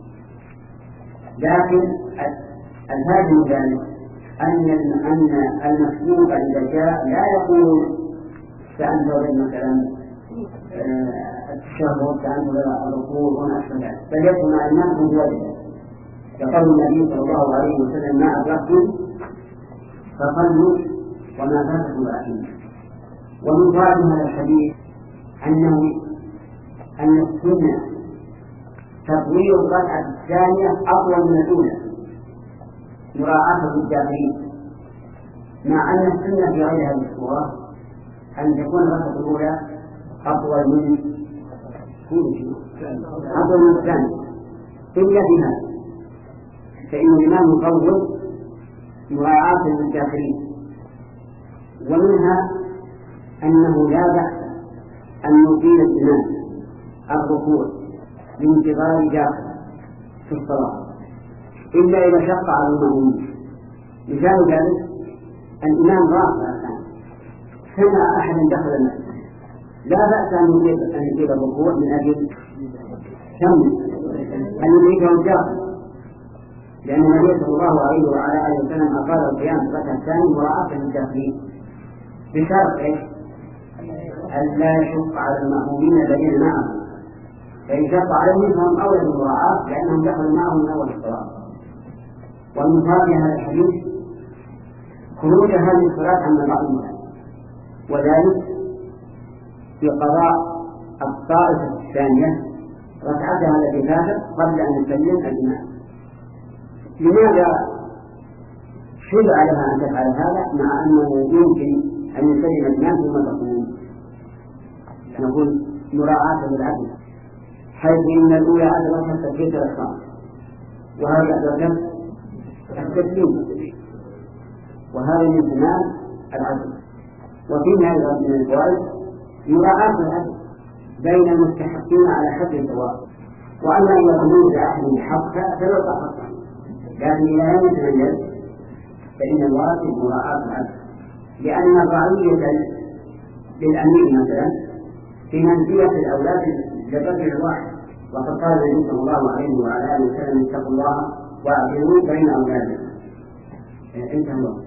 لكن الهاجم ذلك أن أن المسبوق إذا جاء لا يقول سأنتظر مثلا التشهد سأنتظر الركوع ونحو ذلك، بل يكون مع الإمام من وجهه، يقول النبي صلى الله عليه وسلم ما أدركتم فصلوا وما فاتكم فأتموا. ومن فوائد هذا الحديث أنه أن السنة تطوير الركعة الثانية أطول من الأولى مراعاة للداخلين، مع أن السنة في غير هذه الصورة أن تكون الركعة الأولى أطول من أطول من الثانية إلا في هذا، فإن الإمام يطول مراعاة للداخلين. ومنها أنه لا بأس أن يطيل الإمام الركوع بانتظار داخل في الصلاة إلا إذا شق على المأمومين. مثال ذلك الإمام راكع الآن سمع أحدا دخل المسجد، لا بأس أن يطيل الركوع من أجل شم أن يدركه الداخل، لأن النبي صلى الله عليه وعلى آله وسلم أقال القيام في الركعة الثانية مراعاة للداخلين بشرط إيش؟ أن لا يشق على المأمومين الذين معهم، فإن شق عليهم فهم أولى بالمراعاة لأنهم دخلوا معهم من أول الصلاة. ومن فوائد هذا الحديث خروج هذه الصلاة عن مواعيدها، وذلك في قضاء الطائفة الثانية ركعتها التي فاتت قبل أن يسلم الإمام. لماذا شرع لها أن تفعل هذا مع أنه يمكن أن يسلم الإمام ثم تقوم؟ نقول مراعاة للعدل، حيث إن الأولى أدركت تكبيرة الإحرام وهذا أدركت التسليم، وهذا من تمام العدل. وفي هذا من الفوائد مراعاة العدل بين المستحقين على حد سواء، وأما إن يكون لأحد حق فلا تحقق، لكن إذا لم يتميز فإن الواجب مراعاة العدل، لأن الرعية للأمير مثلا في منزلة الأولاد للرجل الواحد، وقد قال النبي صلى الله عليه وعلى آله وسلم اتقوا الله واعدلوا بين أولادكم. انتهى الوقت.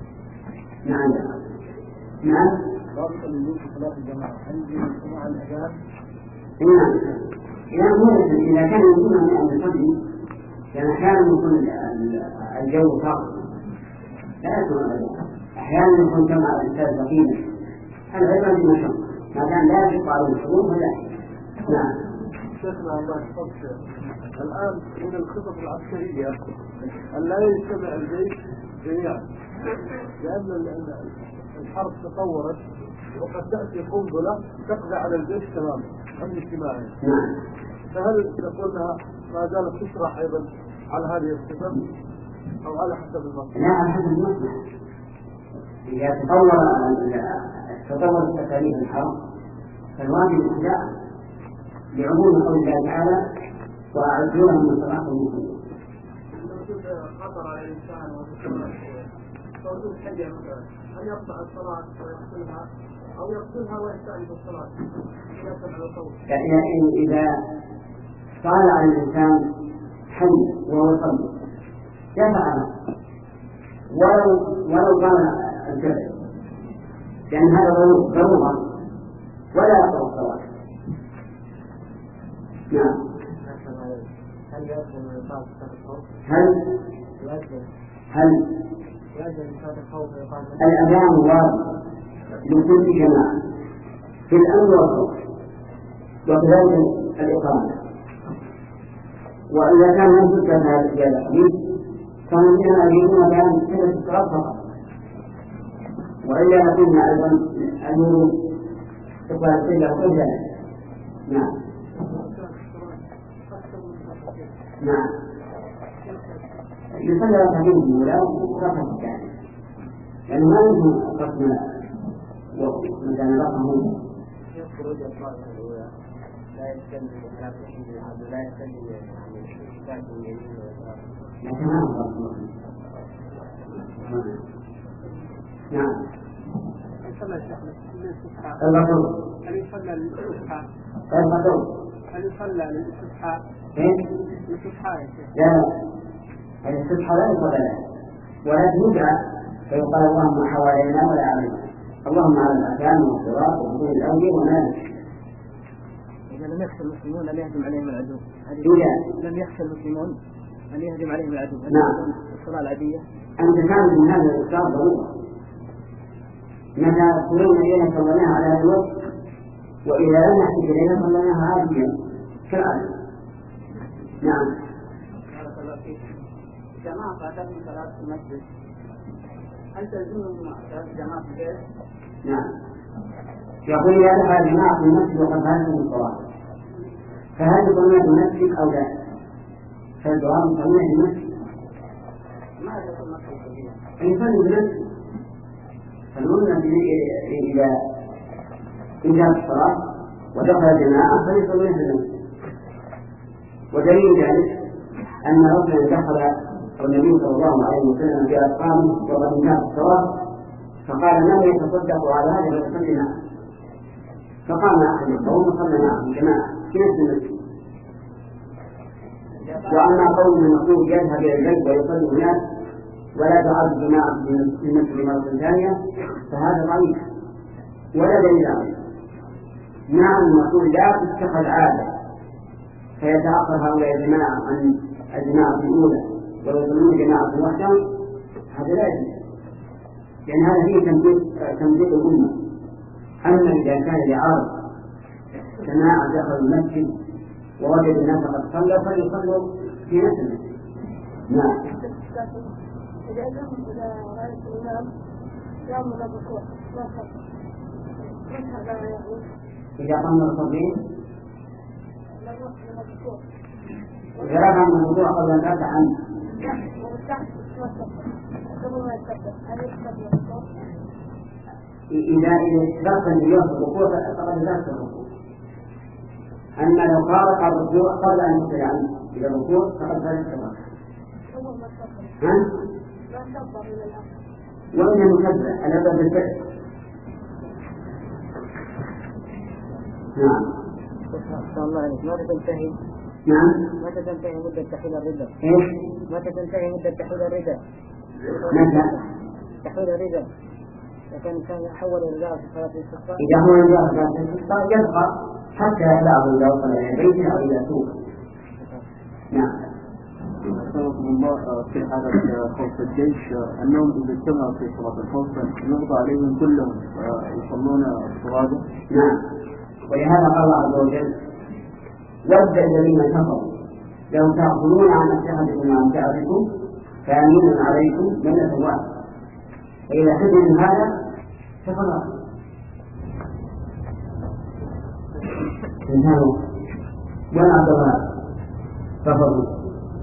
نعم نعم رابطة للوجود في صلاة الجماعة عندي سماع الأذان. نعم إذا كان يكون من القدم يعني أحيانا يكون الجو صعب لا يكون الأذان، أحيانا يكون كما الإنسان ثقيلا العبرة بالمشقة ما دام لا يشق على الحروف ولا. نعم. شيخنا الله يحفظك، الآن من الخطط العسكرية أن لا يجتمع الجيش جميعا، لأن الحرب تطورت وقد تأتي قنبلة تقضي على الجيش تماما عن اجتماعه. فهل تقولها ما زالت تشرح أيضا على هذه الخطط أو على حسب المصلحة؟ لا، على حسب المصلحة. إذا تطور تطور تكاليف الحرب فالواجب الابتداء لعموم قول الله تعالى وأعدوا لهم من صلاة المسلمين. خطر على الإنسان وتوجد حاجة مثلا أن يقطع الصلاة ويقتلها أو يقتلها ويستأنف الصلاة يعني إذا طال على الإنسان حي وهو يصلي يفعل ولو ولو كان الجبل، لأن هذا ضرورة ولا يقطع الصلاة. نعم. هل يأذن من إقامة صلاة الخوف؟ هل يأذن هل يأذن من صلاة الخوف وإقامة الأذان واجب لكل جماعة في الأمر والخوف وكذلك الإقامة، وإذا كان ينفذ هذا الحديث كانوا فيها أجيبون بأن تكون الصلاة فقط، وإلا نقول أيضا أنه تقبل القبلة وقبلة. نعم نعم يصلي ركعتين الأولى وركعة الثانية، لأنه ما يمكن قسم ومثلا رقمه خروج الصلاة الأولى لا يتكلم بخلاف الحديث الحمد لا يتكلم عن الشتات من يمين ويسار. نعم. الاستسقاء البطول هل يصلى للاستسقاء؟ البطول هل يصلى للاستسقاء؟ إيه؟ الاستسقاء يا شيخ. لا، الاستسقاء لا يصلى له ولكن يدعى فيقال اللهم حوالينا ولا علينا، اللهم على الأكام والصراط وحدود الأرض ونادي. إذا لم يخشى المسلمون أن يهجم عليهم العدو، إذا لم يخشى المسلمون أن يهجم عليهم العدو، نعم. الصلاة العادية أنت تعرف من هذا الإسلام ضرورة، متى تقولون إلينا صليناها على هذا الوقت، وإذا لم نحتج إلينا صليناها عاديا كالعادة. نعم. جماعة فاتتهم صلاة في المسجد، هل تلزمهم جماعة في البيت؟ نعم. يقول إذا دخل جماعة في المسجد وقد فاتهم الصلاة فهل يصلون في المسجد أو لا؟ فالجواب يصلون في المسجد. ما يصلون المسجد؟ يصلون في المسجد. فالمهم إذا انتهت الصلاة ودخل الجماعة فليصلون في المسجد. ودليل ذلك أن رجلا دخل النبي صلى الله عليه وسلم في أصحابه وقد انتهت الصلاة فقال من يتصدق على هذا فيصلي معه، فقام أحد القوم وصلى معه جماعة في نفس المسجد. وأما قول المقصود يذهب إلى البيت ويصلي هناك ولا تعاد جماعة في المسجد مرة ثانية فهذا ضعيف ولا دليل عليه. نعم المقصود لا تتخذ عادة فيتأخر هؤلاء الجماعة عن الجماعة الأولى ويصلون جماعة واحدة، هذا لا يجوز، لأن هذا فيه تمثيل الأمة. أما إذا كان لعرض جماعة دخلوا المسجد ووجد الناس قد صلوا فليصلوا في نفس المسجد. نعم. إذا أذهب إلى رأية الإمام يأمر بالركوع لا خطأ، ماذا يقول؟ إذا قام الصلين لا يقصد الركوع. إذا رفع من الركوع قبل أن ترفع عنه. إذا إذا استغفر اليوم الركوع فقد لا الركوع. أما لو فارق الركوع قبل أن يصل عنه إلى الركوع فقد لا الركوع. ها؟ وإن المكبر على باب الفتح. نعم. شاء الله عليك. متى تنتهي؟ نعم. متى تنتهي مدة تحويل الردة؟ إيش؟ متى تنتهي مدة تحويل الردة؟ متى؟ تحويل الردة. إذا كان كان يحول الرداء في صلاة الاستسقاء. إذا هو الرداء في صلاة الاستسقاء يبقى حتى يبلغ إذا وصل إلى بيته أو إلى سوق. نعم. أسألكم الله في حالة خوف الجيش أنهم إذا اجتمعوا في صلاة الخوف يقضى عليهم كلهم يصلون الفرادى. نعم. ولهذا قال الله عز وجل: ود الذين كفروا لو تأخذون عن أسلحتكم وأمتعتكم فأمين عليكم ملة واحدة فإذا حدث هذا فخلاص انتهوا. وين عبد الله كفروا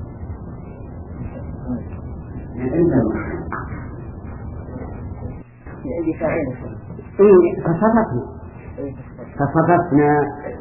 انتهوا. عندي فاعل. إيه فصدقنا فصدقنا.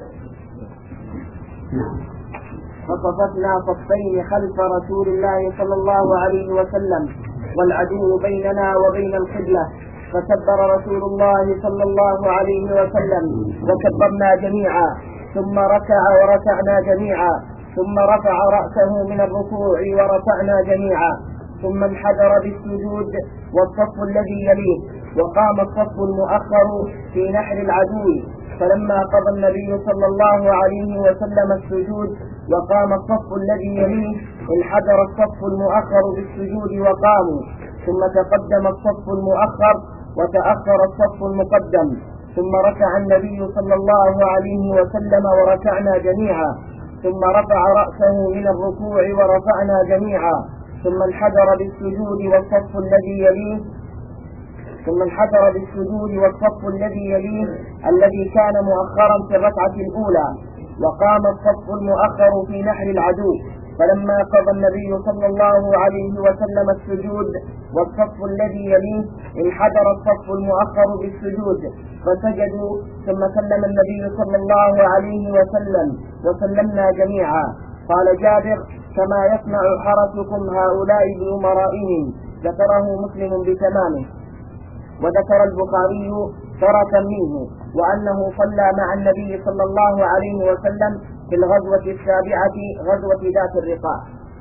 نعم. فصففنا صفين خلف رسول الله صلى الله عليه وسلم والعدو بيننا وبين القبلة، فكبر رسول الله صلى الله عليه وسلم وكبرنا جميعا، ثم ركع وركعنا جميعا، ثم رفع رأسه من الركوع ورفعنا جميعا، ثم انحدر بالسجود والصف الذي يليه، وقام الصف المؤخر في نحر العدو، فلما قضى النبي صلى الله عليه وسلم السجود وقام الصف الذي يليه انحدر الصف المؤخر بالسجود وقاموا، ثم تقدم الصف المؤخر وتأخر الصف المقدم، ثم ركع النبي صلى الله عليه وسلم وركعنا جميعا، ثم رفع رأسه من الركوع ورفعنا جميعا، ثم انحدر بالسجود والصف الذي يليه ثم انحدر بالسجود والصف الذي يليه الذي كان مؤخرا في الركعة الأولى، وقام الصف المؤخر في نحر العدو، فلما قضى النبي صلى الله عليه وسلم السجود والصف الذي يليه انحدر الصف المؤخر بالسجود فسجدوا، ثم سلم النبي صلى الله عليه وسلم وسلمنا جميعا. قال جابر: كما يصنع حرسكم هؤلاء بأمرائهم، ذكره مسلم بتمامه. وذكر البخاري تركا منه وأنه صلى مع النبي صلى الله عليه وسلم في الغزوة السابعة غزوة ذات الرقاع.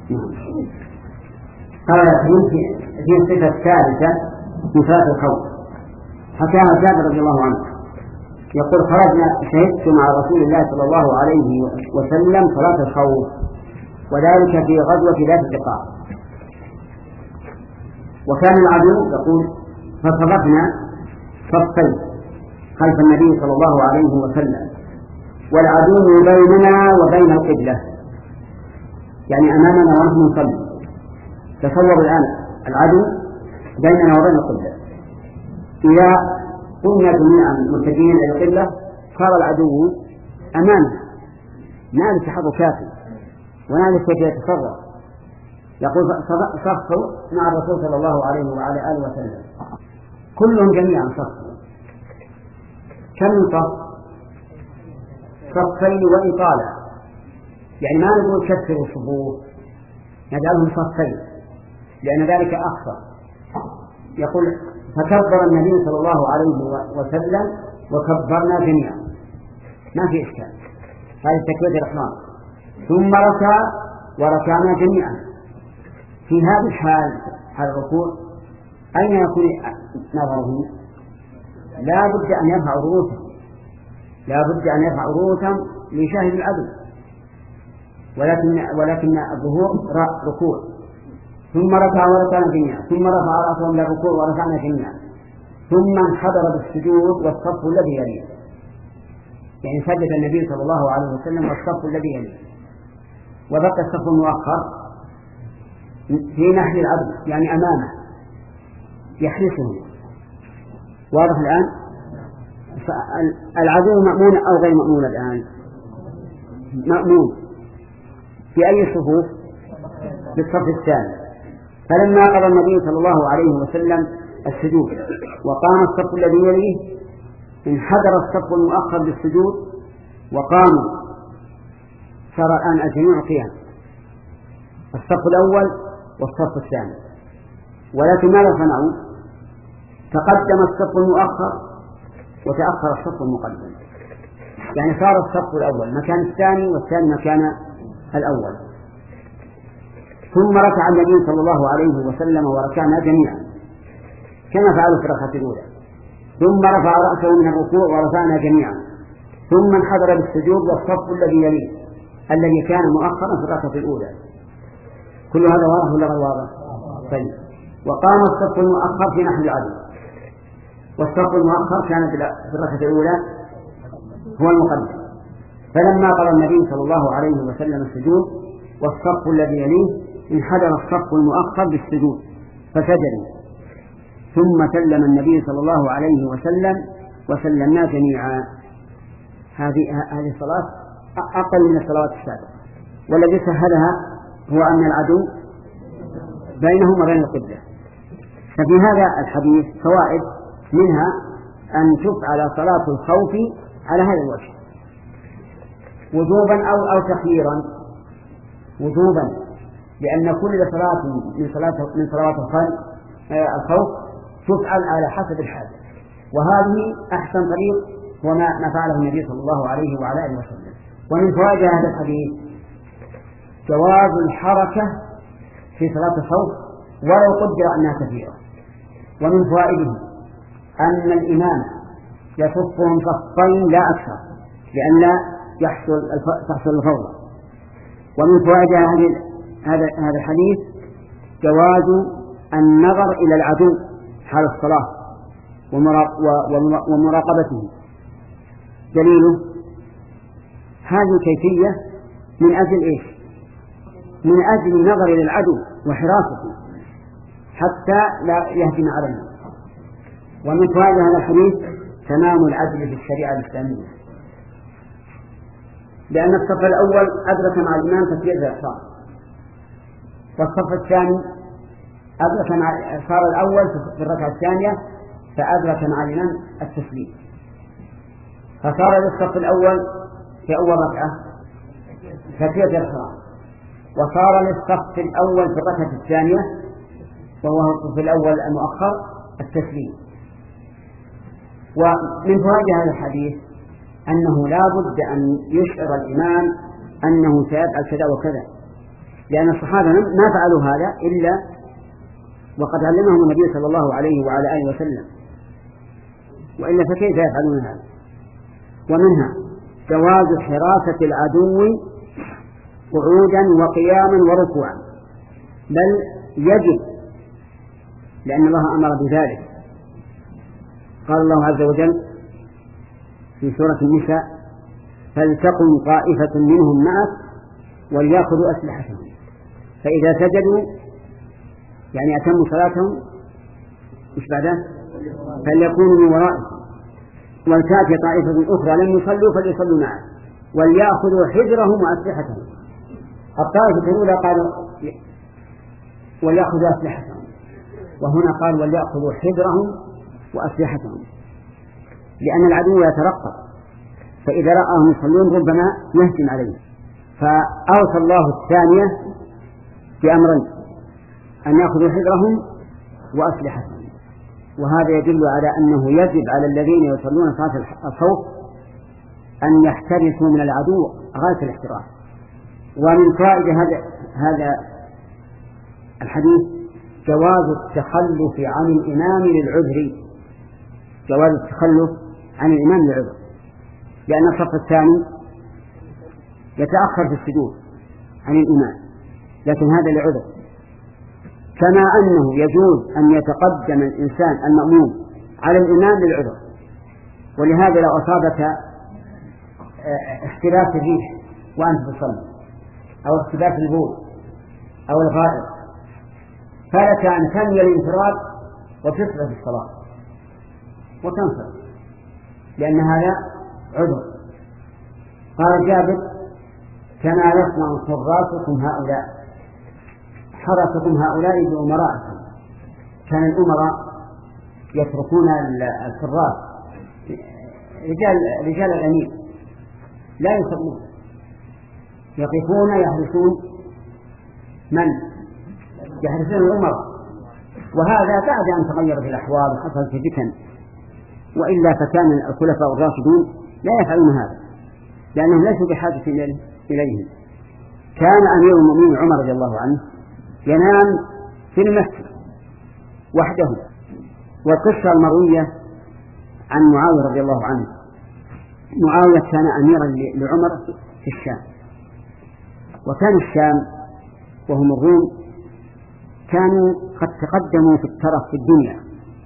قال في الصفة الثالثة في صلاة الخوف حكاها جابر رضي الله عنه يقول: خرجنا شهدت مع رسول الله صلى الله عليه وسلم صلاة الخوف، وذلك في غزوة ذات الرقاع، وكان العدو يقول فصرفنا صفين خلف النبي صلى الله عليه وسلم، والعدو بيننا وبين القبلة، يعني أمامنا ونحن نصلي. تصور الآن العدو بيننا وبين القبلة، إذا قمنا جميعا متجهين إلى القبلة صار العدو أمامنا، ما له تحرك كافي وما له كيف يتصرف. يقول صفوا مع الرسول صلى الله عليه وعلى آله وسلم، كلهم جميعا صفوا. كم صف؟ صفين وإطالة، يعني ما نقول كثروا الصفوف، نجعلهم صفين لأن ذلك أخفى. يقول فكبر النبي صلى الله عليه وسلم وكبرنا جميعا، ما في إشكال، هذه تكبيرة الإحرام. ثم ركع وركعنا جميعا. في هذا الحال، حال الركوع، أين يكون نظره؟ لا بد أن يرفع رؤوسهم، لا بد أن يرفع رؤوسهم ليشاهد العدو، ولكن ولكن الظهور ركوع. ثم ركع وركعنا جميعا، ثم رفع رأسهم للركوع ورفعنا جميعا، ثم انحدر بالسجود والصف الذي يليه، يعني سجد النبي صلى الله عليه وسلم والصف الذي يليه، وبقى الصف المؤخر في ناحية العدو يعني أمامه يحرسهم. واضح الآن؟ العدو مأمون أو غير مأمون الآن؟ مأمون. في أي صفوف؟ في الصف الثاني. فلما قضى النبي صلى الله عليه وسلم السجود وقام الصف الذي يليه انحدر الصف المؤخر بالسجود وقاموا، صار الآن الجميع قيام، الصف الأول والصف الثاني. ولكن ماذا صنعوا؟ تقدم الصف المؤخر وتأخر الصف المقدم، يعني صار الصف الأول مكان الثاني والثاني مكان الأول. ثم ركع النبي صلى الله عليه وسلم وركعنا جميعا كما فعلوا في الركعة الأولى، ثم رفع رأسه من الركوع ورفعنا جميعا، ثم انحدر بالسجود والصف الذي يليه الذي كان مؤخرا في الركعة الأولى. كل هذا واضح ولا غير واضح؟ طيب. وقام الصف المؤخر في نحو العدو، والصف المؤخر كان في الركعة الأولى هو المقدم. فلما قضى النبي صلى الله عليه وسلم السجود والصف الذي يليه انحدر الصف المؤخر بالسجود فسجدوا، ثم سلم النبي صلى الله عليه وسلم وسلمنا جميعا. هذه هذه الصلاة أقل من الصلوات السابقة، والذي سهلها هو أن العدو بينهم وبين القبلة. ففي هذا الحديث فوائد، منها أن تفعل صلاة الخوف على هذا الوجه وجوبا أو أو تخييرا. وجوبا لأن كل صلاة من صلاة من صلوات الخوف تفعل على حسب الحاجة، وهذه أحسن طريق هو ما فعله النبي صلى الله عليه وعلى آله وسلم. ومن فوائد هذا الحديث جواز الحركة في صلاة الخوف ولو قدر أنها كثيرة. ومن فوائده أن الإمام يصفهم صفين لا أكثر لئلا يحصل تحصل الفوضى. ومن فوائد هذا هذا الحديث جواز النظر إلى العدو حال الصلاة ومراقبته. دليله هذه الكيفية من أجل إيش؟ من أجل النظر إلى العدو وحراسته حتى لا يهجم علينا. ومن فوائد هذا الحديث تمام العدل في الشريعة الإسلامية، لأن الصف الأول أدرك مع الإمام تكبيرة الإحرام، والصف الثاني أدرك مع صار الأول في الركعة الثانية فأدرك مع الإمام التسليم، فصار للصف الأول في أول ركعة تكبيرة الإحرام، وصار للصف الأول في الركعة الثانية وهو في الأول المؤخر التسليم. ومن فوائد هذا الحديث أنه لا بد أن يشعر الإمام أنه سيفعل كذا وكذا، لأن الصحابة ما فعلوا هذا إلا وقد علمهم النبي صلى الله عليه وعلى آله وسلم، وإلا فكيف يفعلون هذا؟ ومنها جواز حراسة العدو قعودا وقياما وركوعا، بل يجب، لأن الله أمر بذلك. قال الله عز وجل في سورة النساء فلتقم طائفة منهم معك وليأخذوا أسلحتهم فإذا سجدوا يعني أتموا صلاتهم مش بعده فليكونوا من ورائهم ولتأتي طائفة أخرى لم يصلوا فليصلوا معه وليأخذوا حذرهم وأسلحتهم. الطائفة الأولى قالوا وليأخذوا أسلحتهم وهنا قال وليأخذوا حذرهم وأسلحتهم لأن العدو يترقب فإذا رآهم يصلون ربما يهجم عليهم فأوصى الله الثانية بأمرين أن يأخذوا حذرهم وأسلحتهم وهذا يدل على أنه يجب على الذين يصلون صلاة الخوف أن يحترسوا من العدو غاية الاحتراس. ومن فائدة هذا هذا الحديث جواز التخلف عن الإمام للعذر جواز التخلف عن الإمام للعذر لأن الصف الثاني يتأخر في السجود عن الإمام لكن هذا لعذر كما أنه يجوز أن يتقدم الإنسان المأموم على الإمام للعذر. ولهذا لو أصابك اختلاف الريح وأنت تصلي أو اختلاف البول أو الغائط فلك أن تنوي الانفراد وتصل في الصلاة وتنصر لأن هذا عذر. قال جابر كما يصنع حراسكم هؤلاء حرسكم هؤلاء بأمرائكم كان الأمراء يتركون الحراس رجال رجال الأمير لا يصلون يقفون يحرسون من يحرسون الأمراء وهذا بعد أن تغيرت الأحوال وحصلت فتن وإلا فكان الخلفاء الراشدون لا يفعلون هذا لأنهم ليسوا بحاجة إليهم. كان أمير المؤمنين عمر رضي الله عنه ينام في المسجد وحده. والقصة المروية عن معاوية رضي الله عنه معاوية كان أميرا لعمر في الشام وكان الشام وهم الروم كانوا قد تقدموا في الترف في الدنيا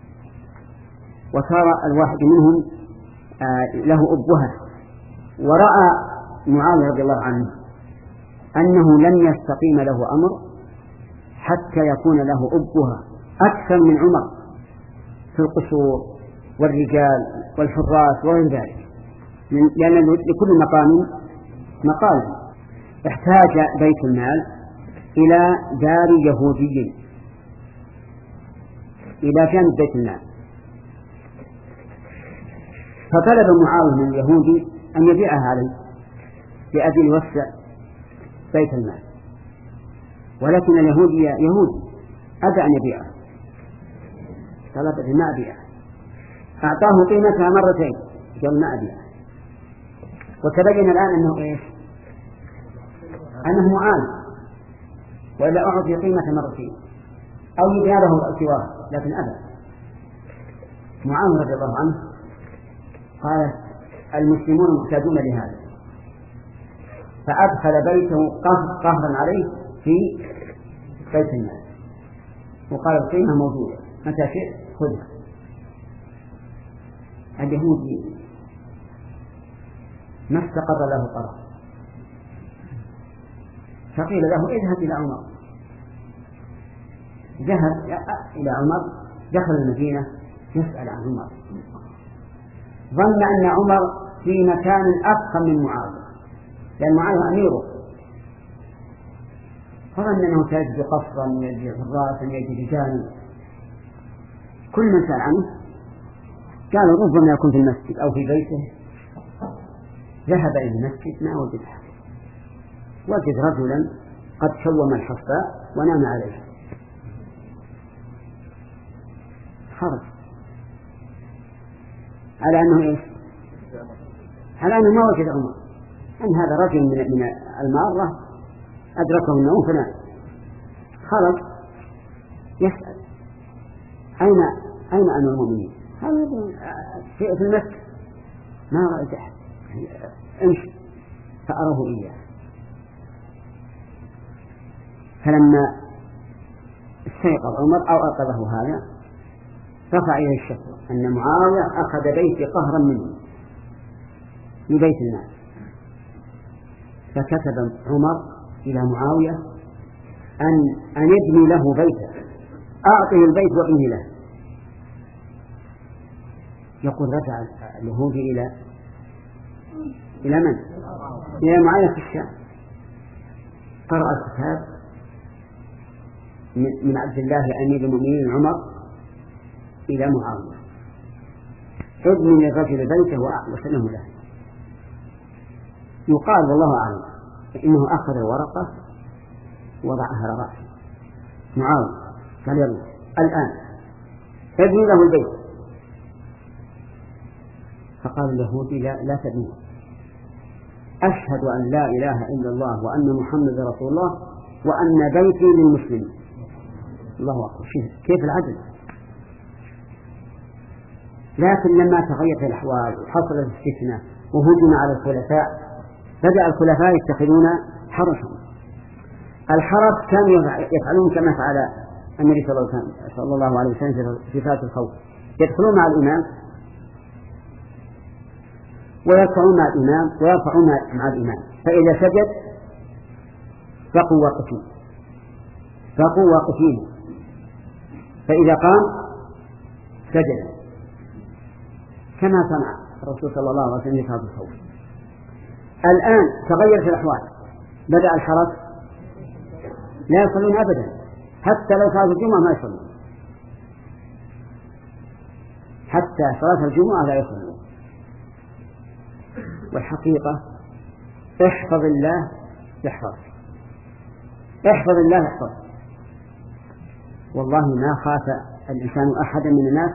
وصار الواحد منهم له أبهة ورأى معاوية رضي الله عنه أنه لن يستقيم له أمر حتى يكون له أبهة أكثر من عمر في القصور والرجال والحراس وغير ذلك لأن لكل مقام مقال. احتاج بيت المال إلى دار يهودي إلى جانب بيت المال فطلب معاوية من اليهودي أن يبيعها عليه لأجل يوسع بيت المال ولكن اليهودي يهودي أبى أن يبيعه طلب ما أبيعه أعطاه قيمتها مرتين قال ما أبيعه وتبين الآن أنه إيش أنه معاند وإلا أعطي قيمة مرتين أو يبيع له سواه لكن أبى. معاوية رضي الله عنه قال المسلمون محتاجون لهذا فأدخل بيته قهرا عليه في بيت المال وقال القيمة موجودة متى شئت خذها. اليهودي ما استقر له قرار فقيل له اذهب إلى عمر. ذهب إلى عمر دخل المدينة يسأل عن عمر ظن أن عمر في مكان أفخم من معاوية لأن معاوية أميره فظن أنه تجد قصرا يجد حراسا يجد رجالا كل من سأل عنه قالوا ربما يكون في المسجد أو في بيته. ذهب إلى المسجد ما وجد أحد وجد رجلا قد شوم الحصباء ونام عليها خرج على أنه إيش على أنه ما وجد عمر أن هذا رجل من من المارة أدركه النوم فنام. خرج يسأل أين أين أمير المؤمنين؟ هذا في المسجد ما رأيت أحد امشي فأراه إياه. فلما استيقظ عمر أو أوقظه هذا رفع إليه الشكوى أن معاوية أخذ بيتي قهرا منه لبيت المال، فكتب عمر إلى معاوية أن أن يبني له بيتا، أعطه البيت وابنه له. يقول رجع اليهودي إلى إلى من؟ إلى معاوية في الشام، قرأ الكتاب من عبد الله أمير المؤمنين عمر إلى معاوية: ابن للرجل بيته وسلمه له. يقال والله أعلم إنه أخذ الورقة وضعها على رأسه معاوية، قال يلا الآن ابني له البيت. فقال اليهودي: لا, لا تبنيه، أشهد أن لا إله إلا الله وأن محمد رسول الله وأن بيتي للمسلمين. الله أكبر، كيف العدل! لكن لما تغيرت الأحوال وحصلت الفتنة وهجم على الخلفاء، بدأ الخلفاء يتخذون حرسا. الحرس كانوا يفعلون كما فعل النبي صلى الله عليه وسلم في صلاة الخوف، يدخلون مع الإمام ويرفعون مع الإمام ويرفعون مع الإمام، فإذا سجد بقوا واقفين بقوا واقفين فإذا قام سجد، كما صنع الرسول صلى الله عليه وسلم في صلاة الخوف. الآن تغيرت الأحوال، بدأ الحرس لا يصلون أبدا، حتى لو صلاة الجمعة ما يصلون، حتى صلاة الجمعة لا يصلون. والحقيقة احفظ الله يحفظ، احفظ الله يحفظ. والله ما خاف الإنسان أحدا من الناس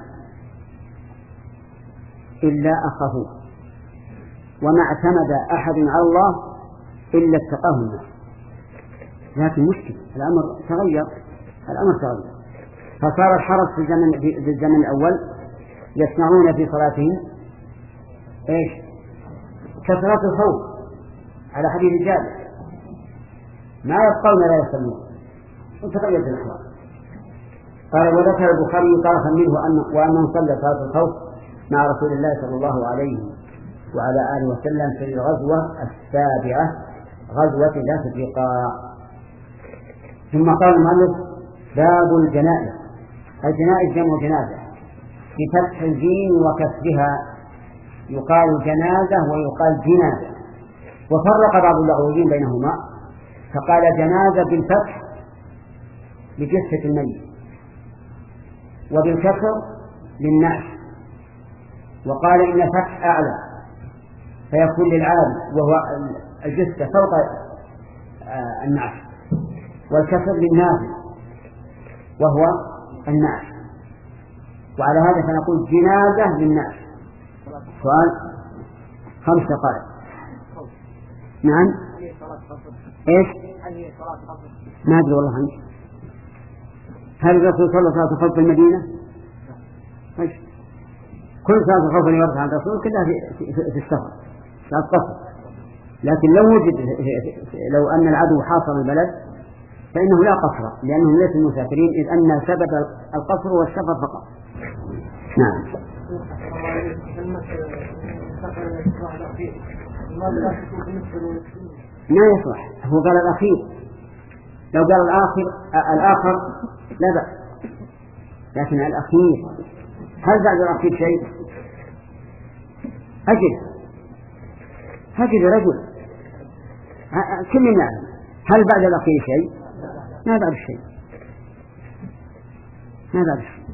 إلا أخاه، وما اعتمد أحد على الله إلا اتقاه الناس. لكن مشكلة الأمر تغير، الأمر تغير، فصار الحرس في الزمن, في الزمن الأول يصنعون في صلاتهم إيش؟ كصلاة الخوف على حديث جابر، ما يبقون لا يصلون، وتغيرت الأحوال. قال: وذكر البخاري طرفا منه أن وأنه صلى صلاة الخوف مع رسول الله صلى الله عليه وعلى آله وسلم في الغزوة السابعة، غزوة ذات الرقاع. ثم قال المؤلف: باب الجنائز. الجنائز جمع جنازة بفتح الجيم وكسرها، يقال جنازة ويقال جنازة، وفرق بعض اللغويين بينهما فقال جنازة بالفتح لجثة الميت، وبالكسر للنعش، وقال إن الفتح أعلى فيكون للعالم وهو الجثة فوق النعش، والكسر للنازل وهو النعش، وعلى هذا فنقول جنازة للنعش. سؤال خمس دقائق. نعم. ايش؟ ما ادري والله عنك. هل الرسول صلى الله عليه وسلم في المدينة؟ ايش؟ كل صلاة الخوف اللي يورث عن الرسول كلها في, في, في السفر، صلاة قصر. لكن لو وجد لو أن العدو حاصر البلد فإنه لا قصر، لأنهم ليسوا مسافرين، إذ أن سبب القصر هو السفر فقط. نعم. ما يصلح، هو قال الأخير، لو قال الآخر الآخر لا بأس، لكن الأخير هل بعد الأخير شيء؟ أجل أجل رجل كل يعلم، هل بعد الأخير شيء؟ ما بعد الشيء، ما بعد الشيء.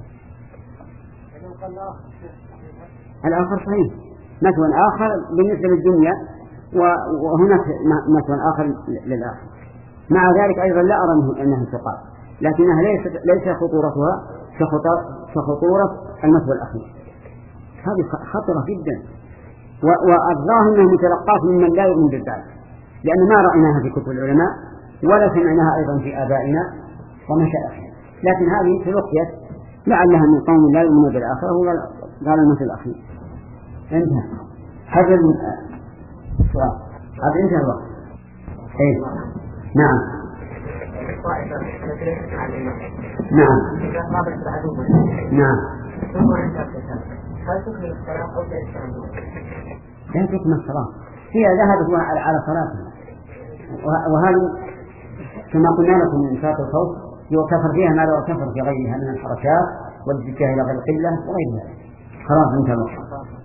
الآخر صحيح، مثل آخر بالنسبة للدنيا، وهناك مثل آخر للآخر. مع ذلك أيضا لا أرى أنها تقال، لكنها ليس ليس خطورتها كخطورة المثل الأخير. هذه خطرة جدا، والظاهر أنه متلقات ممن لا يؤمن بالبعث، لأن ما رأيناها في كتب العلماء ولا سمعناها أيضا في آبائنا ومشايخنا، لكن هذه تلقيت لعلها من قوم لا يؤمنون بالآخرة، وقال المثل الأخير. انتهى. هذا السؤال هذا انتهى الوقت. ايه نعم. نعم. إذا قابلت العدو نعم. ثم عند القتال هل تكمل الصلاة أو تستعمل؟ لا تكمل الصلاة، هي ذهبت على صلاتها، وهذه كما قلنا لكم من صلاة الخوف يكفر فيها ما لا يكفر في غيرها من الحركات والاتجاه إلى غير القبلة وغير ذلك. خلاص انتهى.